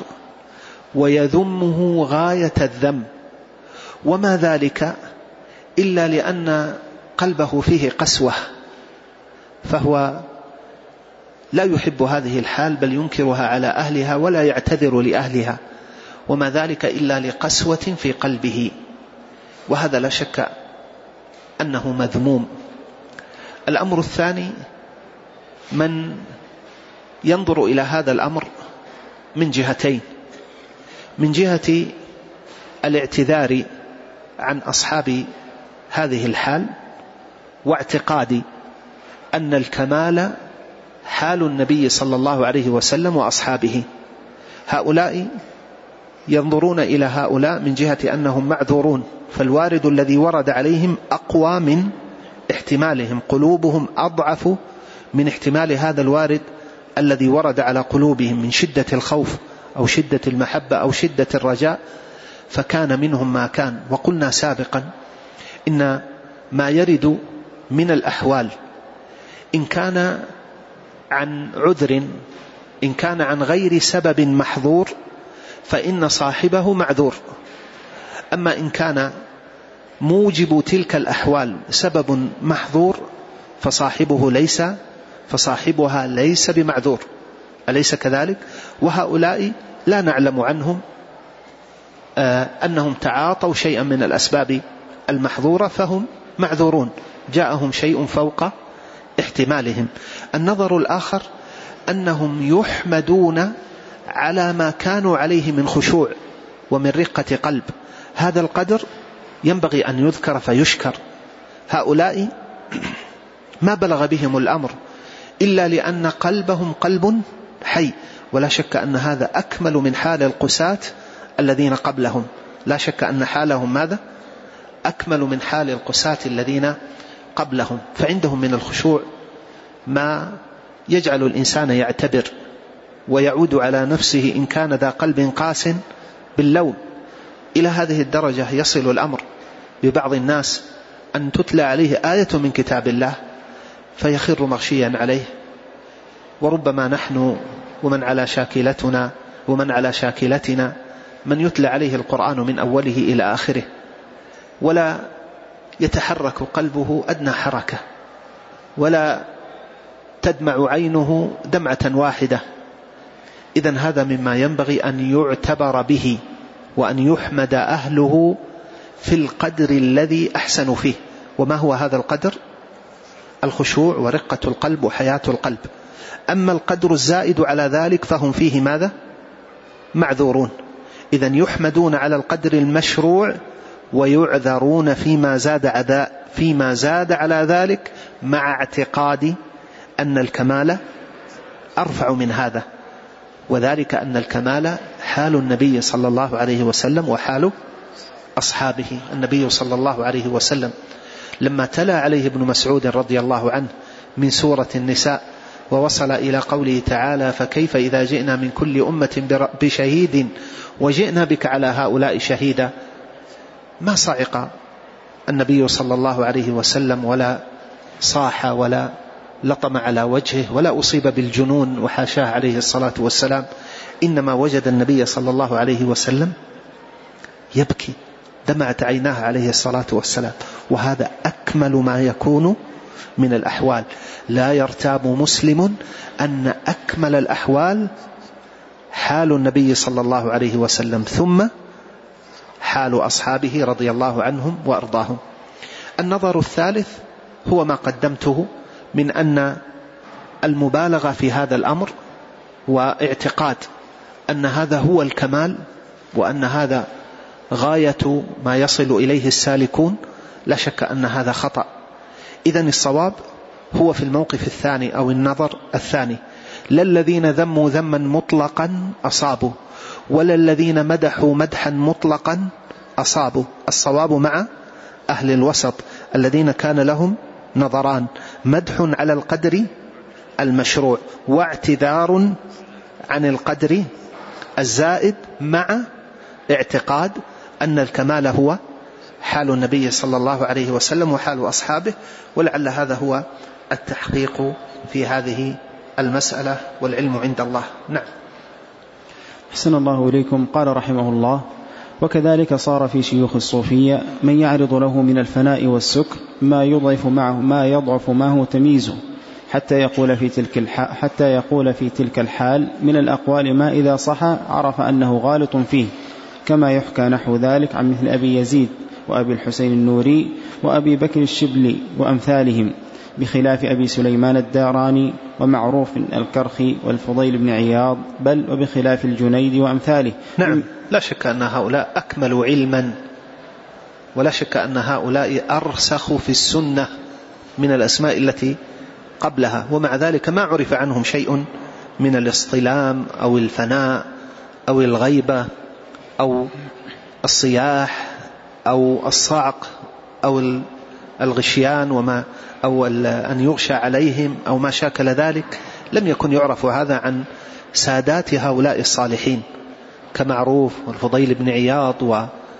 ويذمه غاية الذم، وما ذلك إلا لأن قلبه فيه قسوة، فهو لا يحب هذه الحال بل ينكرها على أهلها ولا يعتذر لأهلها، وما ذلك إلا لقسوة في قلبه، وهذا لا شك أنه مذموم. الأمر الثاني من ينظر إلى هذا الأمر من جهتين: من جهة الاعتذار عن أصحاب هذه الحال واعتقاد أن الكمال حال النبي صلى الله عليه وسلم وأصحابه. هؤلاء ينظرون إلى هؤلاء من جهة أنهم معذورون، فالوارد الذي ورد عليهم أقوى من احتمالهم، قلوبهم أضعف من احتمال هذا الوارد الذي ورد على قلوبهم من شدة الخوف أو شدة المحبة أو شدة الرجاء، فكان منهم ما كان. وقلنا سابقا إن ما يرد من الأحوال إن كان عن عذر، إن كان عن غير سبب محظور فإن صاحبه معذور. أما إن كان موجب تلك الأحوال سبب محظور فصاحبه ليس فصاحبها ليس بمعذور، أليس كذلك؟ وهؤلاء لا نعلم عنهم آه أنهم تعاطوا شيئا من الأسباب المحظورة فهم معذورون، جاءهم شيء فوق احتمالهم. النظر الآخر أنهم يحمدون على ما كانوا عليه من خشوع ومن رقة قلب، هذا القدر ينبغي أن يذكر فيشكر. هؤلاء ما بلغ بهم الأمر إلا لأن قلبهم قلب حي، ولا شك أن هذا أكمل من حال القساة الذين قبلهم، لا شك أن حالهم ماذا؟ أكمل من حال القساة الذين قبلهم. فعندهم من الخشوع ما يجعل الإنسان يعتبر ويعود على نفسه إن كان ذا قلب قاس باللوم. إلى هذه الدرجة يصل الأمر ببعض الناس أن تتلى عليه آية من كتاب الله فيخر مغشيا عليه. وربما نحن ومن على شاكلتنا ومن على شاكلتنا من يتلى عليه القرآن من أوله إلى آخره ولا يتحرك قلبه أدنى حركة ولا تدمع عينه دمعة واحدة. إذن هذا مما ينبغي أن يعتبر به وأن يحمد أهله في القدر الذي أحسنوا فيه. وما هو هذا القدر؟ الخشوع ورقة القلب وحياة القلب. أما القدر الزائد على ذلك فهم فيه ماذا؟ معذورون. إذن يحمدون على القدر المشروع ويعذرون فيما زاد عذاء فيما زاد على ذلك، مع اعتقاد أن الكمال أرفع من هذا، وذلك أن الكمال حال النبي صلى الله عليه وسلم وحال أصحابه. النبي صلى الله عليه وسلم لما تلا عليه ابن مسعود رضي الله عنه من سورة النساء ووصل إلى قوله تعالى فكيف إذا جئنا من كل أمة بشهيد وجئنا بك على هؤلاء شهيدا، ما صعق النبي صلى الله عليه وسلم ولا صاح ولا لطم على وجهه ولا أصيب بالجنون وحاشاه عليه الصلاة والسلام، إنما وجد النبي صلى الله عليه وسلم يبكي، دمعت عيناه عليه الصلاة والسلام. وهذا أكمل ما يكون من الأحوال. لا يرتاب مسلم أن أكمل الأحوال حال النبي صلى الله عليه وسلم ثم حال أصحابه رضي الله عنهم وأرضاهم. النظر الثالث هو ما قدمته من أن المبالغة في هذا الأمر واعتقاد أن هذا هو الكمال وأن هذا غاية ما يصل إليه السالكون، لا شك أن هذا خطأ. إذن الصواب هو في الموقف الثاني أو النظر الثاني، لا الذين ذموا ذما مطلقا أصابوا ولا الذين مدحوا مدحا مطلقا أصابوا. الصواب مع أهل الوسط الذين كان لهم نظران: مدح على القدر المشروع واعتذار عن القدر الزائد، مع اعتقاد أن الكمال هو حال النبي صلى الله عليه وسلم وحال أصحابه. ولعل هذا هو التحقيق في هذه المسألة والعلم عند الله. نعم. أحسن الله إليكم. قال رحمه الله: وكذلك صار في شيوخ الصوفية من يعرض له من الفناء والسكر ما يضعف معه ما يضعف معه تمييزه، حتى يقول في تلك الحال حتى يقول في تلك الحال من الأقوال ما إذا صح عرف أنه غالط فيه، كما يحكى نحو ذلك عن مثل أبي يزيد وأبي الحسين النوري وأبي بكر الشبلي وأمثالهم، بخلاف أبي سليمان الداراني ومعروف الكرخي والفضيل بن عياض، بل وبخلاف الجنيد وأمثاله. نعم، لا شك أن هؤلاء أكملوا علما، ولا شك أن هؤلاء أرسخوا في السنة من الأسماء التي قبلها، ومع ذلك ما عرف عنهم شيء من الاصطلام أو الفناء أو الغيبة أو الصياح أو الصعق أو الغشيان وما أو أن يغشى عليهم أو ما شاكل ذلك. لم يكن يعرف هذا عن سادات هؤلاء الصالحين كمعروف والفضيل بن عياض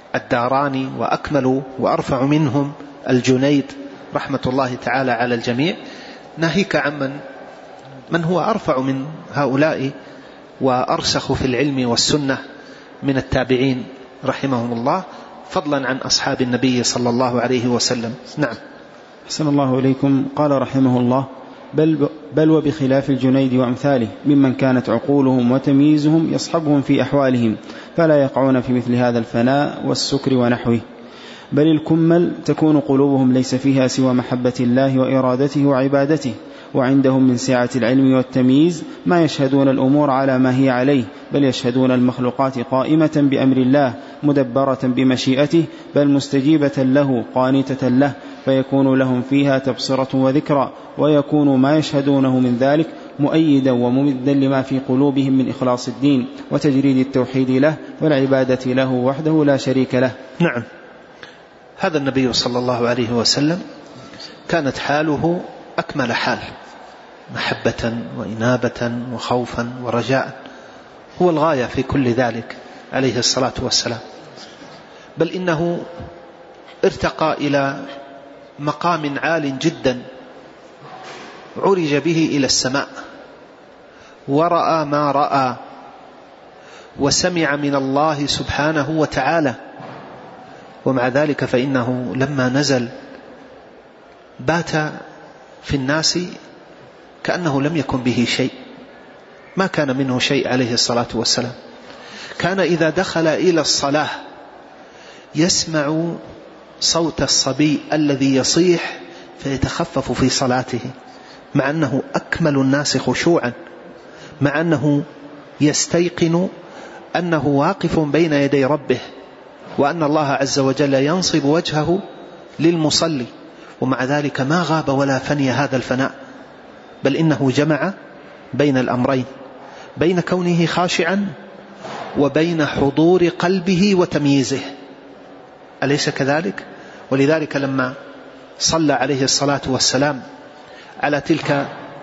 الداراني وأكمل وأرفع منهم الجنيد رحمة الله تعالى على الجميع، ناهيك عمن من هو أرفع من هؤلاء وأرسخ في العلم والسنة من التابعين رحمهم الله، فضلا عن أصحاب النبي صلى الله عليه وسلم. نعم. أحسن الله إليكم. قال رحمه الله: بل, بل وبخلاف الجنيد وأمثاله ممن كانت عقولهم وتمييزهم يصحبهم في أحوالهم، فلا يقعون في مثل هذا الفناء والسكر ونحوه، بل الكمل تكون قلوبهم ليس فيها سوى محبة الله وإرادته وعبادته، وعندهم من سعة العلم والتمييز ما يشهدون الأمور على ما هي عليه، بل يشهدون المخلوقات قائمة بأمر الله مدبرة بمشيئته، بل مستجيبة له قانتة له، فيكون لهم فيها تبصرة وذكرى، ويكون ما يشهدونه من ذلك مؤيدا وممدا لما في قلوبهم من إخلاص الدين وتجريد التوحيد له والعبادة له وحده لا شريك له. نعم. هذا النبي صلى الله عليه وسلم كانت حاله أكمل حال، محبة وإنابة وخوفا ورجاء، هو الغاية في كل ذلك عليه الصلاة والسلام، بل إنه ارتقى إلى مقام عال جدا عرج به إلى السماء، ورأى ما رأى، وسمع من الله سبحانه وتعالى، ومع ذلك فإنه لما نزل بات في الناس كأنه لم يكن به شيء، ما كان منه شيء عليه الصلاة والسلام. كان إذا دخل إلى الصلاة يسمع صوت الصبي الذي يصيح فيتخفف في صلاته، مع أنه أكمل الناس خشوعا، مع أنه يستيقن أنه واقف بين يدي ربه، وأن الله عز وجل ينصب وجهه للمصلي، ومع ذلك ما غاب ولا فني هذا الفناء، بل إنه جمع بين الأمرين، بين كونه خاشعا وبين حضور قلبه وتمييزه، أليس كذلك؟ ولذلك لما صلى عليه الصلاة والسلام على تلك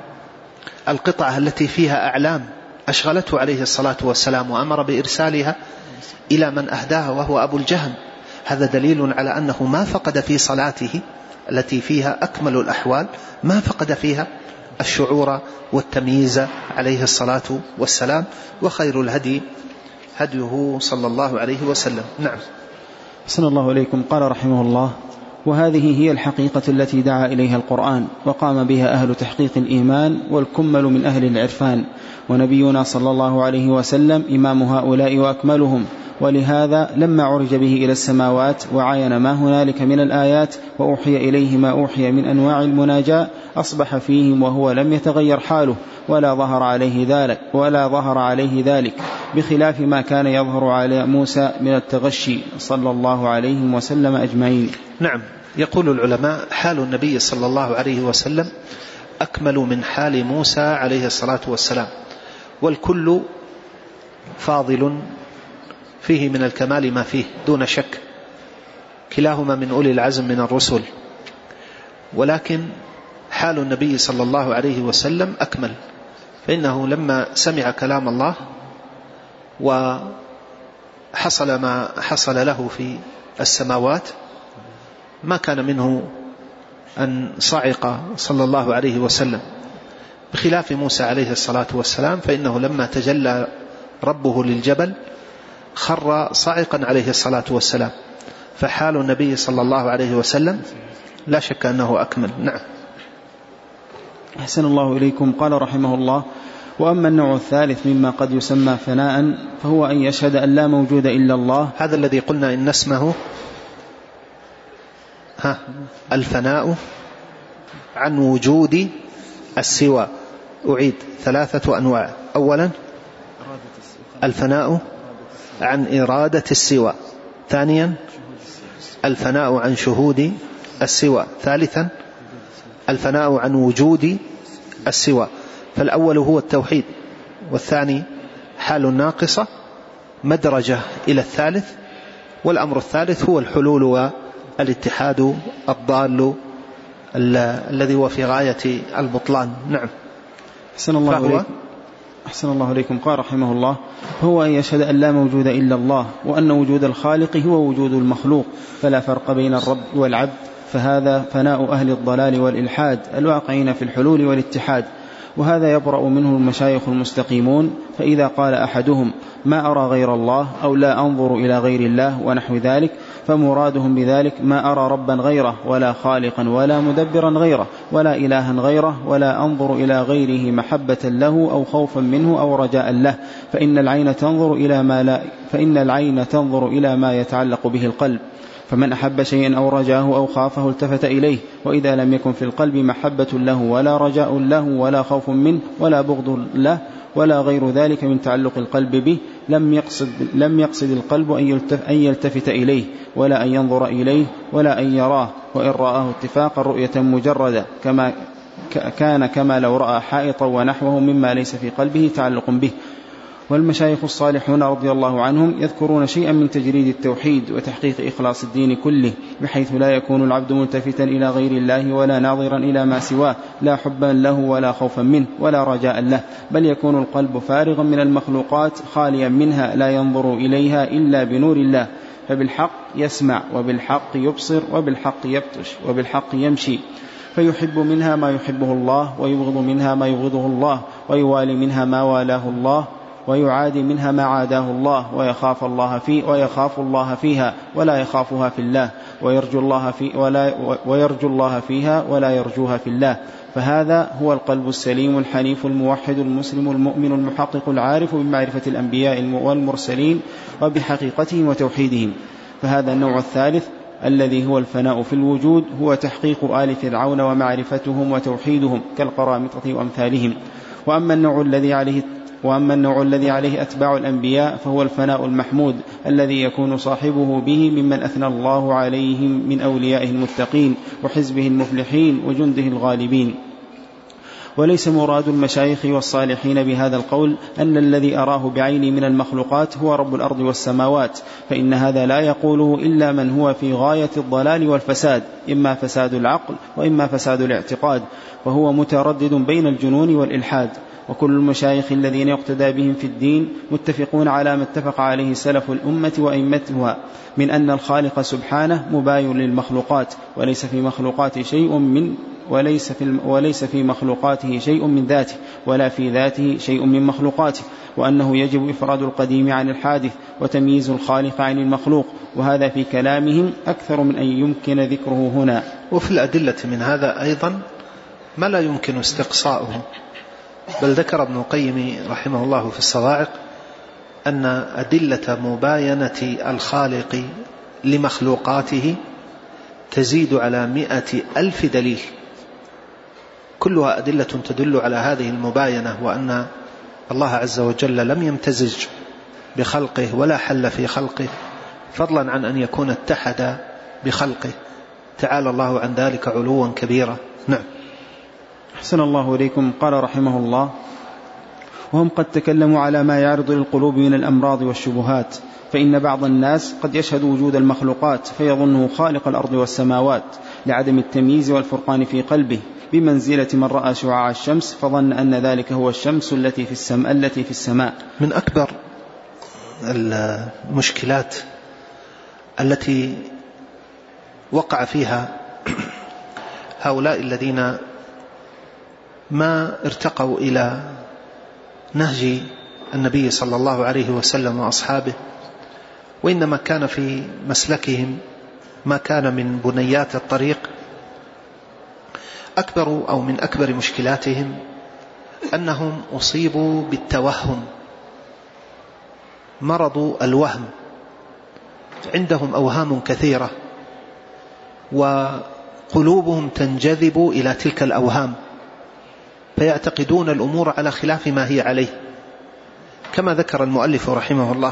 القطعة التي فيها أعلام أشغلته عليه الصلاة والسلام وأمر بإرسالها إلى من أهداها وهو أبو الجهم، هذا دليل على أنه ما فقد في صلاته التي فيها أكمل الأحوال، ما فقد فيها الشعور والتمييز عليه الصلاة والسلام، وخير الهدي هديه صلى الله عليه وسلم. نعم. صلى الله عليكم. قال رحمه الله: وهذه هي الحقيقة التي دعا إليها القرآن وقام بها أهل تحقيق الإيمان والكمل من أهل العرفان، ونبينا صلى الله عليه وسلم إمام هؤلاء وأكملهم، ولهذا لما عرج به إلى السماوات وعاين ما هنالك من الآيات وأوحي إليه ما أوحي من أنواع المناجاة أصبح فيهم وهو لم يتغير حاله ولا ظهر عليه ذلك ولا ظهر عليه ذلك بخلاف ما كان يظهر على موسى من التغشي صلى الله عليه وسلم أجمعين. نعم. يقول العلماء: حال النبي صلى الله عليه وسلم أكمل من حال موسى عليه الصلاة والسلام، والكل فاضل فيه من الكمال ما فيه دون شك، كلاهما من أولي العزم من الرسل، ولكن حال النبي صلى الله عليه وسلم أكمل، فإنه لما سمع كلام الله وحصل ما حصل له في السماوات ما كان منه أن صعق صلى الله عليه وسلم، بخلاف موسى عليه الصلاة والسلام، فإنه لما تجلى ربه للجبل خر صاعقا عليه الصلاة والسلام، فحال النبي صلى الله عليه وسلم لا شك أنه أكمل. نعم. أحسن الله إليكم. قال رحمه الله: وأما النوع الثالث مما قد يسمى فناء فهو أن يشهد أن لا موجود إلا الله. هذا الذي قلنا إن اسمه ها الفناء عن وجود السوى. أعيد: ثلاثة أنواع. أولا الفناء عن إرادة السوى، ثانيا الفناء عن شهود السوى، ثالثا الفناء عن وجود السوى. فالأول هو التوحيد، والثاني حال ناقصة مدرجة إلى الثالث، والأمر الثالث هو الحلول والاتحاد الضال الذي هو في غاية البطلان. نعم. أحسن الله إليكم. أحسن الله إليكم. قال رحمه الله: هو أن يشهد أن لا موجود إلا الله، وأن وجود الخالق هو وجود المخلوق، فلا فرق بين الرب والعبد، فهذا فناء أهل الضلال والإلحاد الواقعين في الحلول والاتحاد، وهذا يبرأ منه المشايخ المستقيمون. فإذا قال أحدهم ما أرى غير الله أو لا أنظر إلى غير الله ونحو ذلك، فمرادهم بذلك ما أرى ربا غيره ولا خالقا ولا مدبرا غيره ولا إلها غيره ولا أنظر إلى غيره محبة له أو خوفا منه أو رجاء له، فإن العين تنظر إلى ما لا فإن العين تنظر إلى ما يتعلق به القلب، فمن أحب شيئا أو رجاه أو خافه التفت إليه، وإذا لم يكن في القلب محبة له ولا رجاء له ولا خوف منه ولا بغض له ولا غير ذلك من تعلق القلب به، لم يقصد, لم يقصد القلب أن يلتفت إليه ولا أن ينظر إليه ولا أن يراه، وإن رآه اتفاقا رؤية مجردة كما كان كما لو رأى حائطا ونحوه مما ليس في قلبه تعلق به. والمشايخ الصالحون رضي الله عنهم يذكرون شيئا من تجريد التوحيد وتحقيق إخلاص الدين كله، بحيث لا يكون العبد ملتفتا إلى غير الله ولا ناظرا إلى ما سواه، لا حبا له ولا خوفا منه ولا رجاء له، بل يكون القلب فارغا من المخلوقات خاليا منها، لا ينظر إليها إلا بنور الله، فبالحق يسمع وبالحق يبصر وبالحق يبطش وبالحق يمشي، فيحب منها ما يحبه الله ويبغض منها ما يبغضه الله، ويوالي منها ما والاه الله ويعادي منها ما عاداه الله، ويخاف الله فيه ويخاف الله فيها ولا يخافها في الله، ويرجو الله في ولا ويرجو الله فيها ولا يرجوها في الله. فهذا هو القلب السليم الحنيف الموحد المسلم المؤمن المحقق العارف بمعرفة الأنبياء والمرسلين وبحقيقتهم وتوحيدهم. فهذا النوع الثالث الذي هو الفناء في الوجود هو تحقيق آل فرعون ومعرفتهم وتوحيدهم كالقرامطة وأمثالهم. وأما النوع الذي عليه وأما النوع الذي عليه أتباع الأنبياء فهو الفناء المحمود الذي يكون صاحبه به ممن أثنى الله عليهم من أوليائه المتقين وحزبه المفلحين وجنده الغالبين. وليس مراد المشايخ والصالحين بهذا القول أن الذي أراه بعيني من المخلوقات هو رب الأرض والسماوات، فإن هذا لا يقوله إلا من هو في غاية الضلال والفساد، إما فساد العقل وإما فساد الاعتقاد، وهو متردد بين الجنون والإلحاد. وكل المشايخ الذين يقتدى بهم في الدين متفقون على ما اتفق عليه سلف الأمة وأئمتها من أن الخالق سبحانه مباين للمخلوقات، وليس في مخلوقات شيء من وليس في وليس في مخلوقاته شيء من ذاته ولا في ذاته شيء من مخلوقاته، وأنه يجب إفراد القديم عن الحادث وتمييز الخالق عن المخلوق، وهذا في كلامهم أكثر من أن يمكن ذكره هنا. وفي الأدلة من هذا أيضا ما لا يمكن استقصاؤه، بل ذكر ابن القيم رحمه الله في الصواعق أن أدلة مباينة الخالق لمخلوقاته تزيد على مئة ألف دليل، كلها أدلة تدل على هذه المباينة، وأن الله عز وجل لم يمتزج بخلقه ولا حل في خلقه، فضلا عن أن يكون اتحد بخلقه، تعالى الله عن ذلك علوا كبيرا. نعم. أحسن الله إليكم. قال رحمه الله: وهم قد تكلموا على ما يعرض للقلوب من الأمراض والشبهات، فإن بعض الناس قد يشهد وجود المخلوقات فيظنه خالق الأرض والسماوات لعدم التمييز والفرقان في قلبه، بمنزلة من رأى شعاع الشمس فظن أن ذلك هو الشمس التي في السماء التي في السماء. من أكبر المشكلات التي وقع فيها هؤلاء الذين ما ارتقوا إلى نهج النبي صلى الله عليه وسلم وأصحابه، وإنما كان في مسلكهم ما كان من بنيات الطريق، أكبر أو من أكبر مشكلاتهم أنهم أصيبوا بالتوهم، مرض الوهم، عندهم أوهام كثيرة وقلوبهم تنجذب إلى تلك الأوهام، فيعتقدون الأمور على خلاف ما هي عليه، كما ذكر المؤلف رحمه الله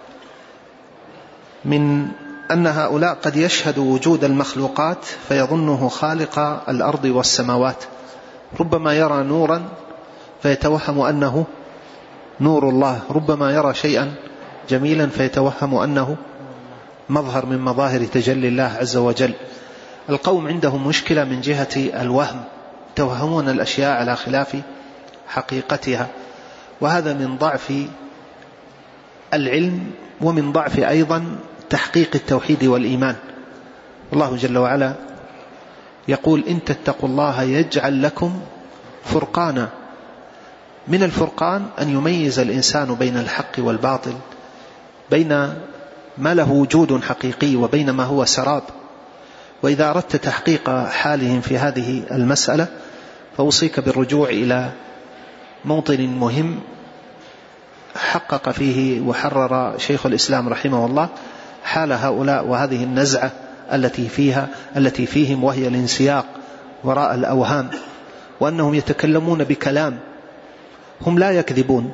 من أن هؤلاء قد يشهد وجود المخلوقات فيظنه خالق الأرض والسماوات، ربما يرى نورا فيتوهم أنه نور الله، ربما يرى شيئا جميلا فيتوهم أنه مظهر من مظاهر تجلي الله عز وجل. القوم عندهم مشكلة من جهة الوهم، توهمون الأشياء على خلاف حقيقتها، وهذا من ضعف العلم ومن ضعف أيضا تحقيق التوحيد والإيمان. الله جل وعلا يقول إن تتقوا الله يجعل لكم فرقانا. من الفرقان أن يميز الإنسان بين الحق والباطل، بين ما له وجود حقيقي وبين ما هو سراب. وإذا أردت تحقيق حالهم في هذه المسألة فأوصيك بالرجوع إلى موطن مهم حقق فيه وحرر شيخ الإسلام رحمه الله حال هؤلاء وهذه النزعة التي فيها التي فيهم، وهي الانسياق وراء الأوهام، وأنهم يتكلمون بكلام هم لا يكذبون،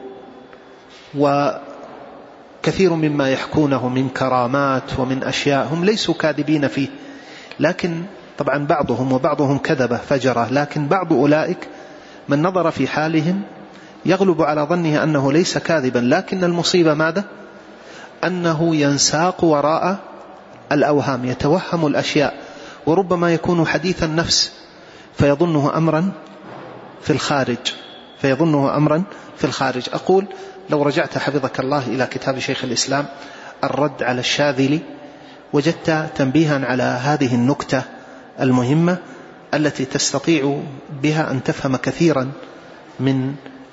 وكثير مما يحكونه من كرامات ومن أشياء هم ليسوا كاذبين فيه، لكن طبعا بعضهم وبعضهم كذبة فجرة، لكن بعض أولئك من نظر في حالهم يغلب على ظنه أنه ليس كاذبا، لكن المصيبة ماذا؟ أنه ينساق وراء الأوهام، يتوهم الأشياء، وربما يكون حديث النفس فيظنه أمرا في الخارج فيظنه أمرا في الخارج. أقول لو رجعت حفظك الله إلى كتاب شيخ الإسلام الرد على الشاذلي وجدت تنبيها على هذه النكتة المهمة التي تستطيع بها أن تفهم كثيرا من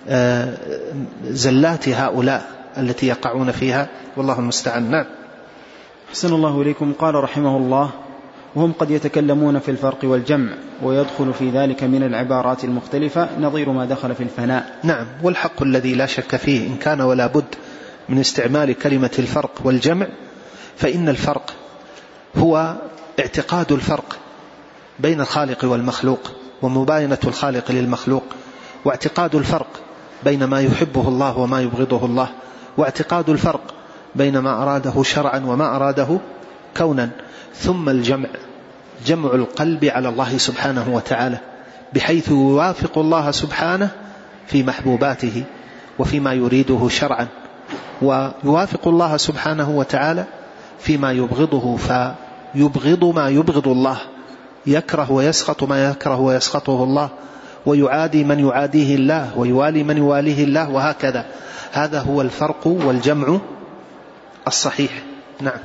زلات هؤلاء التي يقعون فيها، والله المستعان. نعم. أحسن الله إليكم. قال رحمه الله: وهم قد يتكلمون في الفرق والجمع، ويدخل في ذلك من العبارات المختلفة نظير ما دخل في الفناء. نعم، والحق الذي لا شك فيه إن كان ولا بد من استعمال كلمة الفرق والجمع، فإن الفرق هو اعتقاد الفرق بين الخالق والمخلوق ومباينة الخالق للمخلوق، واعتقاد الفرق بين ما يحبه الله وما يبغضه الله، واعتقاد الفرق بين ما أراده شرعا وما أراده كونا. ثم الجمع، جمع القلب على الله سبحانه وتعالى بحيث يوافق الله سبحانه في محبوباته وفيما يريده شرعا، ويوافق الله سبحانه وتعالى فيما يبغضه فيبغض ما يبغض الله، يكره ويسخط ما يكره ويسخطه الله، ويعادي من يعاديه الله ويوالي من يواليه الله، وهكذا. هذا هو الفرق والجمع الصحيح. نعم.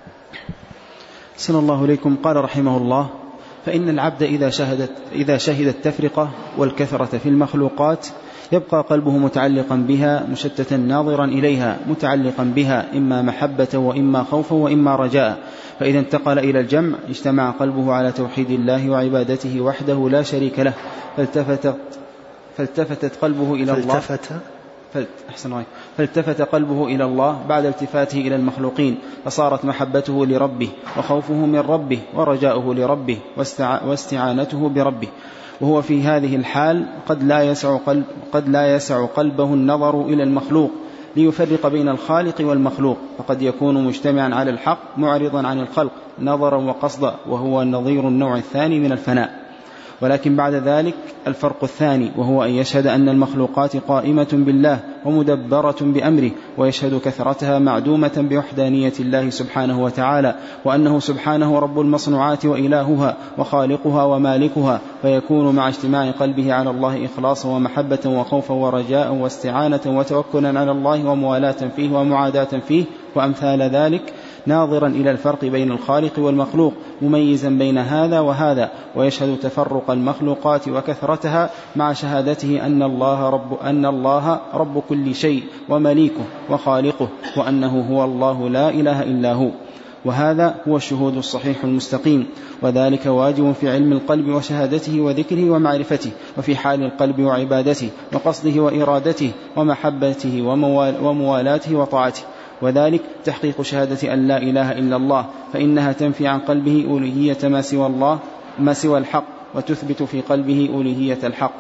أحسن الله إليكم. قال رحمه الله: فإن العبد إذا شهدت إذا شهد التفرقة والكثرة في المخلوقات يبقى قلبه متعلقا بها مشتتا ناظرا إليها متعلقا بها إما محبة وإما خوفا وإما رجاء، فإذا انتقل إلى الجمع اجتمع قلبه على توحيد الله وعبادته وحده لا شريك له، فالتفتت, فالتفتت قلبه إلى الله فالتفت أحسن فالتفت قلبه إلى الله بعد التفاته إلى المخلوقين، فصارت محبته لربه وخوفه من ربه ورجاؤه لربه واستعانته بربه. وهو في هذه الحال قد لا يسع قلب قد لا يسع قلبه النظر إلى المخلوق ليفرق بين الخالق والمخلوق، فقد يكون مجتمعا على الحق معرضا عن الخلق نظرا وقصدا، وهو نظير النوع الثاني من الفناء. ولكن بعد ذلك الفرق الثاني، وهو أن يشهد أن المخلوقات قائمة بالله ومدبرة بأمره، ويشهد كثرتها معدومة بوحدانية الله سبحانه وتعالى، وأنه سبحانه رب المصنوعات وإلهها وخالقها ومالكها، فيكون مع اجتماع قلبه على الله إخلاصا ومحبة وخوفا ورجاء واستعانة وتوكلا على الله وموالاة فيه ومعاداة فيه وأمثال ذلك، ناظرا إلى الفرق بين الخالق والمخلوق مميزا بين هذا وهذا، ويشهد تفرق المخلوقات وكثرتها مع شهادته أن الله رب, أن الله رب كل شيء ومليكه وخالقه، وأنه هو الله لا إله إلا هو. وهذا هو الشهود الصحيح المستقيم، وذلك واجب في علم القلب وشهادته وذكره ومعرفته، وفي حال القلب وعبادته وقصده وإرادته ومحبته وموالاته وطاعته، وذلك تحقيق شهادة أن لا إله إلا الله، فإنها تنفي عن قلبه ألوهية ما سوى الله ما سوى الحق، وتثبت في قلبه ألوهية الحق،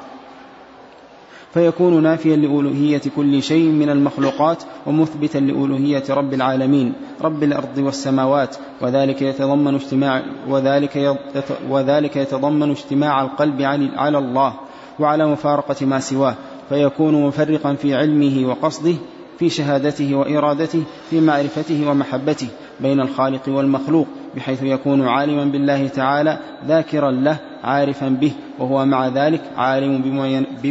فيكون نافيا لألوهية كل شيء من المخلوقات ومثبتا لألوهية رب العالمين رب الأرض والسماوات، وذلك يتضمن اجتماع وذلك وذلك يتضمن اجتماع القلب على الله وعلى مفارقة ما سواه، فيكون مفرقا في علمه وقصده، في شهادته وإرادته، في معرفته ومحبته بين الخالق والمخلوق، بحيث يكون عالما بالله تعالى ذاكرا له عارفا به، وهو مع ذلك عالم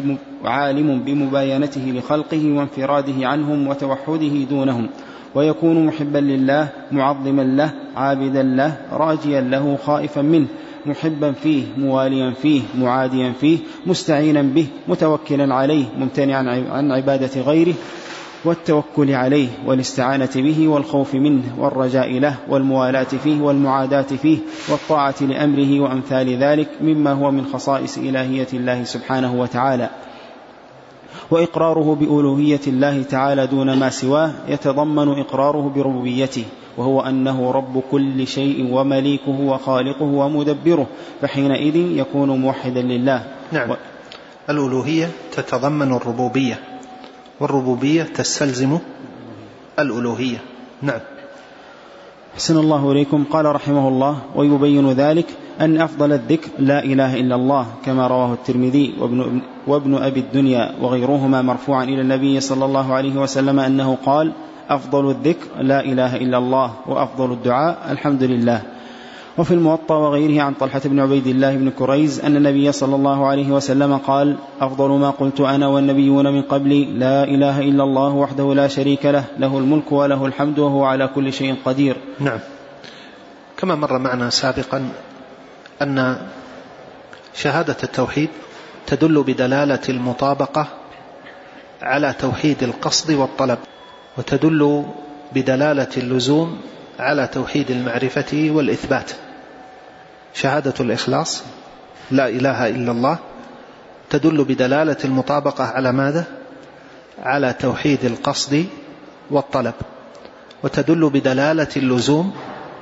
وعالم بمباينته لخلقه وانفراده عنهم وتوحده دونهم، ويكون محبا لله معظما له عابدا له راجيا له خائفا منه، محبا فيه مواليا فيه معاديا فيه مستعينا به متوكلا عليه ممتنعا عن عبادة غيره والتوكل عليه والاستعانة به والخوف منه والرجاء له والموالاة فيه والمعاداة فيه والطاعة لأمره وأمثال ذلك مما هو من خصائص إلهية الله سبحانه وتعالى. وإقراره بألوهية الله تعالى دون ما سواه يتضمن إقراره بربوبيته، وهو أنه رب كل شيء ومليكه وخالقه ومدبره، فحينئذ يكون موحدا لله. نعم. و... الألوهية تتضمن الربوبية، والربوبية تستلزم الألوهية. نعم. حسن الله إليكم. قال رحمه الله: ويبين ذلك أن أفضل الذكر لا إله إلا الله، كما رواه الترمذي وابن, وابن أبي الدنيا وغيرهما مرفوعا إلى النبي صلى الله عليه وسلم أنه قال: أفضل الذكر لا إله إلا الله، وأفضل الدعاء الحمد لله. وفي الموطأ وغيره عن طلحة بن عبيد الله بن كريز أن النبي صلى الله عليه وسلم قال: أفضل ما قلت أنا والنبيون من قبلي لا إله إلا الله وحده لا شريك له، له الملك وله الحمد وهو على كل شيء قدير. نعم. كما مر معنا سابقا أن شهادة التوحيد تدل بدلالة المطابقة على توحيد القصد والطلب، وتدل بدلالة اللزوم على توحيد المعرفة والإثبات. شهادة الإخلاص لا إله إلا الله تدل بدلالة المطابقة على ماذا؟ على توحيد القصد والطلب، وتدل بدلالة اللزوم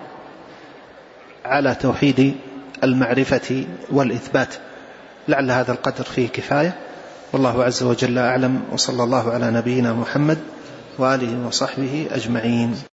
على توحيد المعرفة والإثبات. لعل هذا القدر فيه كفاية، والله عز وجل أعلم، وصلى الله على نبينا محمد وآله وصحبه أجمعين.